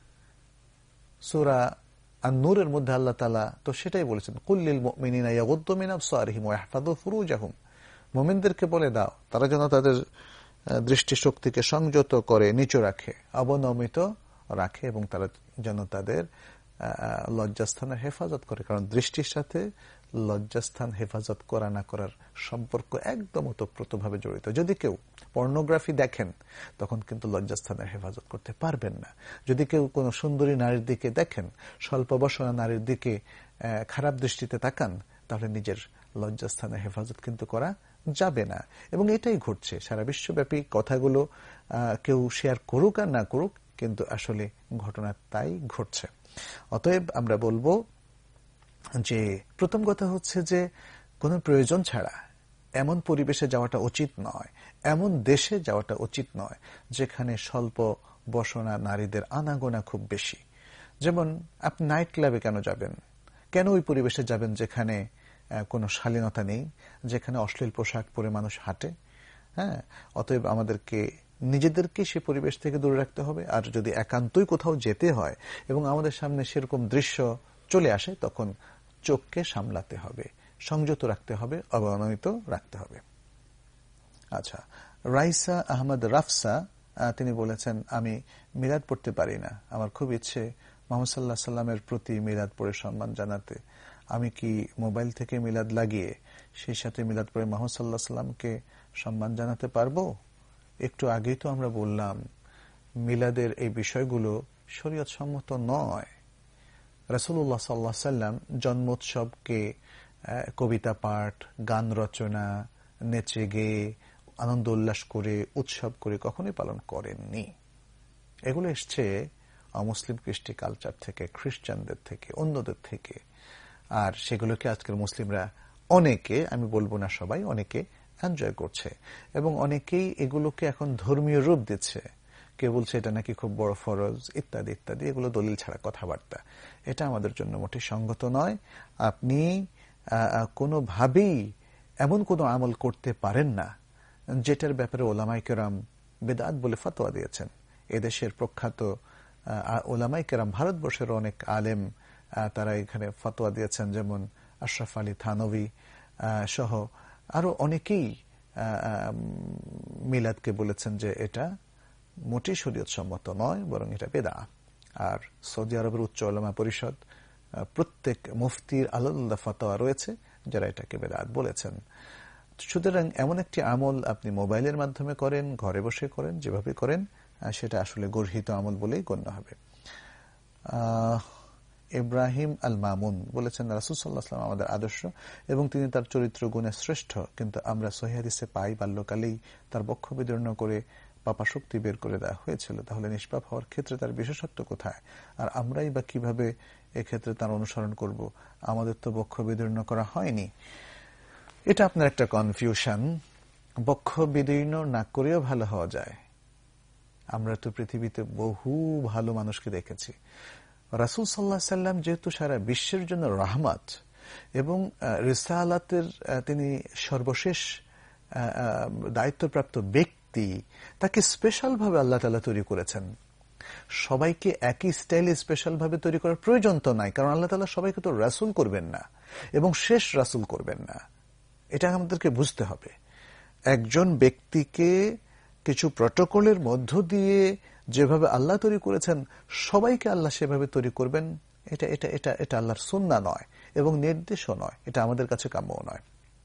সূরা আন-নূরের মধ্যে আল্লাহ তাআলা তো সেটাই বলেছেন, কুল্লিল মুমিনিনা ইয়াগুদ্দু মিন আবসারিহিম ওয়া ইয়াহফাযু ফুরুজাহুম। মুমিনদেরকে বলে দাও তারা যেন তাদের দৃষ্টিশক্তিকে সংযত করে, নিচু রাখে, অবনমিত রাখে, এবং তারা যেন তাদের লজ্জাস্থানের হেফাজত করে। কারণ দৃষ্টির সাথে লজ্জাস্থান হেফাজত করা না করার সম্পর্ক একদম ওতপ্রোতভাবে জড়িত। যদি কেউ পর্নোগ্রাফি দেখেন, তখন কিন্তু লজ্জাস্থানের হেফাজত করতে পারবেন না। যদি কেউ কোনো সুন্দরী নারীর দিকে দেখেন, স্বল্প বসনা নারীর দিকে খারাপ দৃষ্টিতে তাকান, তাহলে নিজের লজ্জাস্থানের হেফাজত কিন্তু করা যাবে না। এবং এটাই ঘটছে সারা বিশ্বব্যাপী। কথাগুলো কেউ শেয়ার করুক আর না করুক, কিন্তু আসলে ঘটনা তাই ঘটছে। অতএব আমরা বলবো যে প্রথম কথা হচ্ছে যে কোনো প্রয়োজন ছাড়া এমন পরিবেশে যাওয়াটা উচিত নয়, এমন দেশে যাওয়াটা উচিত নয় যেখানে স্বল্প বসনা নারীদের আনাগোনা খুব বেশি। যেমন আপনি নাইট ক্লাবে কেন যাবেন? কেন ওই পরিবেশে যাবেন যেখানে কোনো শালীনতা নেই, যেখানে অশ্লীল পোশাক পরে মানুষ হাঁটে? হ্যাঁ, অতএব আমাদেরকে নিজেদেরকে সে পরিবেশ থেকে দূরে রাখতে হবে। আর যদি একান্তই কোথাও যেতে হয় এবং আমাদের সামনে সেরকম দৃশ্য চলে আসে, তখন চোখকে সামলাতে হবে, সংযত রাখতে হবে, অবনমিত রাখতে হবে। আচ্ছা, রাইসা আহমদ রাফসা তিনি বলেছেন, আমি মিলাদ পড়তে পারি না, আমার খুব ইচ্ছে মুহাম্মদ সাল্লাল্লাহু আলাইহি সাল্লামের প্রতি মিলাদ পড়ে সম্মান জানাতে। আমি কি মোবাইল থেকে মিলাদ লাগিয়ে সেই সাথে মিলাদ পড়ে মুহাম্মদ সাল্লাল্লাহু আলাইহি সাল্লামকে সম্মান জানাতে পারবো? একটু আগেই তো আমরা বললাম মিলাদের এই বিষয়গুলো শরীয়ত সম্মত নয়। রাসূলুল্লাহ সাল্লাল্লাহু আলাইহি সাল্লাম জন্মোৎসবকে কবিতা পাঠ, গান রচনা, নেচে গেয়ে আনন্দ উল্লাস করে উৎসব করে কখনোই পালন করেননি। এগুলো এসছে অমুসলিম কৃষ্টি কালচার থেকে, খ্রিস্টানদের থেকে, অন্যদের থেকে। আর সেগুলোকে আজকের মুসলিমরা অনেকে, আমি বলবো না সবাই, অনেকে এনজয় করছে এবং অনেকেই এগুলোকে এখন ধর্মীয় রূপ দিচ্ছে। কেউ বলছে এটা নাকি খুব বড় ফরজ, ইত্যাদি ইত্যাদি। এগুলো দলিল ছাড়া কথাবার্তা। এটা আমাদের জন্য মোটেই সঙ্গত নয়। আপনি কোনোভাবেই এমন কোনো আমল করতে পারেন না যেটার ব্যাপারে ওলামায়ে কেরাম বিদআত বলে ফতোয়া দিয়েছেন। এদেশের প্রখ্যাত ওলামায়ে কেরাম, ভারতবর্ষের অনেক আলেম তারা এখানে ফতোয়া দিয়েছেন, যেমন আশরাফ আলী থানভী সহ আরো অনেকেই মিলাদকে বলেছেন যে এটা মোটেই শরীয়ত সম্মত নয়, বরং এটা বিদআত। আর সৌদি আরবের উচ্চ উলামা পরিষদ, প্রত্যেক মুফতির আলাদা আলাদা ফতোয়া রয়েছে যারা এটাকে বিদআত বলেছেন। সুতরাং এমন একটি আমল আপনি মোবাইলের মাধ্যমে করেন, ঘরে বসে করেন, যেভাবে করেন সেটা আসলে গর্হিত আমল বলেই গণ্য হবে। ইব্রাহিম আল মামুন বলেছেন, রাসূল সাল্লাল্লাহু আলাইহি ওয়াসাল্লাম আমাদের আদর্শ এবং তিনি তার চরিত্র গুণে শ্রেষ্ঠ, কিন্তু আমরা সহিহ হাদিসে পাই বাল্যকালেই তার বক্ষ বিদীর্ণ করে পাপা শক্তি বের করে দেওয়া হয়েছিল। তাহলে নিষ্পাপ হওয়ার ক্ষেত্রে তার বিশেষত্ব কোথায়? আর আমরাই বা কিভাবে এক্ষেত্রে তার অনুসরণ করব? আমাদের তো বক্ষ বিদীর্ণ করা হয়নি। এটা আপনার একটা কনফিউশন। বক্ষ বিদীর্ণ না করেও ভালো হওয়া যায়। আমরা তো পৃথিবীতে বহু ভালো মানুষকে দেখেছি। রাসূল সাল্লাল্লাহু আলাইহি সাল্লাম যেহেতু সারা বিশ্বের জন্য রহমত এবং রিসালাতের তিনি সর্বশেষ দায়িত্বপ্রাপ্ত ব্যক্তি, তাকে স্পেশাল ভাবে আল্লাহ তাআলা তৈরি করেছেন। সবাইকে একই স্টাইলে স্পেশাল ভাবে তৈরি করার প্রয়োজন তো নাই, কারণ আল্লাহ তাআলা সবাইকে তো রাসূল করবেন না এবং শেষ রাসূল করবেন না। এটা আমাদেরকে বুঝতে হবে। একজন ব্যক্তিকে কিছু প্রটোকলের মধ্য দিয়ে যেভাবে আল্লাহ তৈরি করেছেন, সবাইকে আল্লাহ সেভাবে তৈরি করবেন, এটা এটা এটা এটা আল্লাহর সুন্নাহ নয় এবং নির্দেশও নয়। এটা আমাদের কাছে কাম্যও নয়।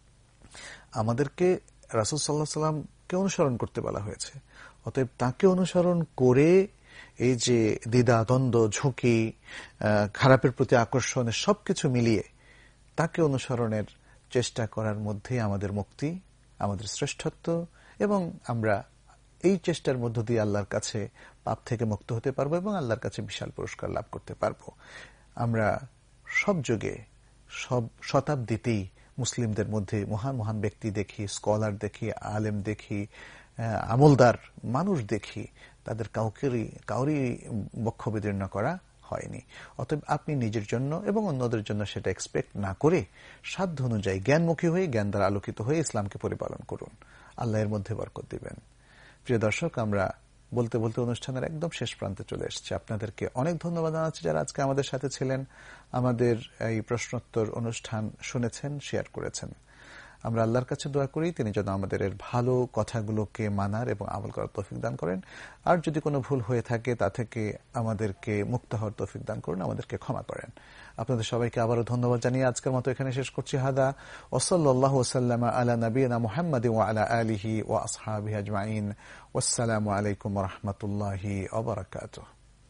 আমাদেরকে রাসূল সাল্লাল্লাহু আলাইহি সাল্লামকে অনুসরণ করতে বলা হয়েছে। অতএব তাকে অনুসরণ করে এই যে দ্বিধা, দ্বন্দ্ব, ঝুঁকি, খারাপের প্রতি আকর্ষণ, সবকিছু মিলিয়ে তাকে অনুসরণের চেষ্টা করার মধ্যেই আমাদের মুক্তি, আমাদের শ্রেষ্ঠত্ব, এবং আমরা এই চেষ্টার মধ্য দিয়ে আল্লাহর কাছে পাপ থেকে মুক্ত হতে পারবো এবং আল্লাহর কাছে বিশাল পুরস্কার লাভ করতে পারবো। আমরা সব যুগে, সব শতাব্দীতেই মুসলিমদের মধ্যে মহান মহান ব্যক্তি দেখি, স্কলার দেখি, আলেম দেখি, আমলদার মানুষ দেখি, তাদের কাউকেরই কাউরই বক্ষ বিদীর্ণ করা হয়নি। অতএব আপনি নিজের জন্য এবং অন্যদের জন্য সেটা এক্সপেক্ট না করে সাধ্য অনুযায়ী জ্ঞানমুখী হয়ে, জ্ঞান দ্বারা আলোকিত হয়ে ইসলামকে পরিপালন করুন। আল্লাহ এর মধ্যে বরকত দিবেন। প্রিয় দর্শক, আমরা বলতে বলতে অনুষ্ঠানের একদম শেষ প্রান্তে চলে এসেছি। আপনাদেরকে অনেক ধন্যবাদ জানাচ্ছি যারা আজকে আমাদের সাথে ছিলেন, আমাদের এই প্রশ্নোত্তর অনুষ্ঠান শুনেছেন, শেয়ার করেছেন। আমরা আল্লাহর কাছে দোয়া করি তিনি যেন আমাদের এর ভালো কথাগুলোকে মানার এবং আমল করার তৌফিক দান করেন। আর যদি কোনো ভুল হয়ে থাকে তা থেকে আমাদেরকে মুক্ত হওয়ার তৌফিক দান করুন, আমাদেরকে ক্ষমা করেন। আপনাদের সবাইকে আবারও ধন্যবাদ জানিয়ে আজকের মতো এখানে শেষ করছি। হাদা ওয়া সাল্লাল্লাহু ওয়াসাল্লামা আলা নবিয়িনা মুহাম্মাদিন ওয়া আলা আলিহি ওয়া আসহাবিহি আজমাইন। ওয়াসসালামু আলাইকুম ওয়া রাহমাতুল্লাহি ওয়া বারাকাতুহু।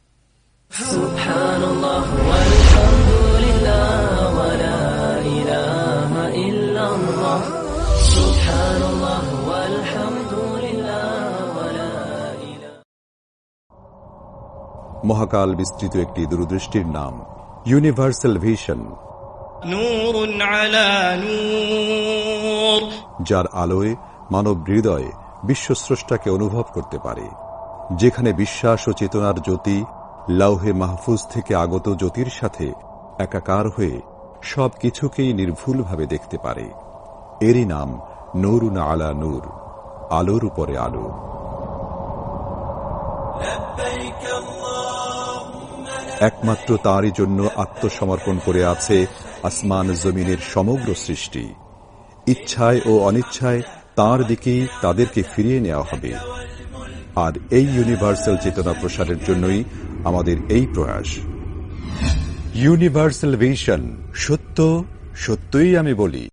সুবহানাল্লাহ ওয়ালহামদুলিল্লাহ ওয়া লা ইলাহা ইল্লাল্লাহ। সুবহানাল্লাহ ওয়ালহামদুলিল্লাহ ওয়া লা ইলাহা। মহাকাল বিস্তৃত একটি দূরদৃষ্টির নাম ইউনিভার্সাল ভিশন। নূরুন আলা নূর, যার আলোয় মানব হৃদয় বিশ্বস্রষ্টাকে অনুভব করতে পারে। যেখানে বিশ্বাস ও চেতনার জ্যোতি লাউহে মাহফুজ থেকে আগত জ্যোতির সাথে একাকার হয়ে সব কিছুকেই নির্ভুলভাবে দেখতে পারে। এরই নাম নূরুন আলা নূর, আলোর উপরে আলো। একমাত্র তাঁরই জন্য আত্মসমর্পণ করে আছে আসমান জমিনের সমগ্র সৃষ্টি। ইচ্ছায় ও অনিচ্ছায় তাঁর দিকেই তাদেরকে ফিরিয়ে নেওয়া হবে। আর এই ইউনিভার্সাল চেতনা প্রসারের জন্যই আমাদের এই প্রয়াস। ইউনিভার্সাল ভিশন, সত্য সত্যই আমি বলি।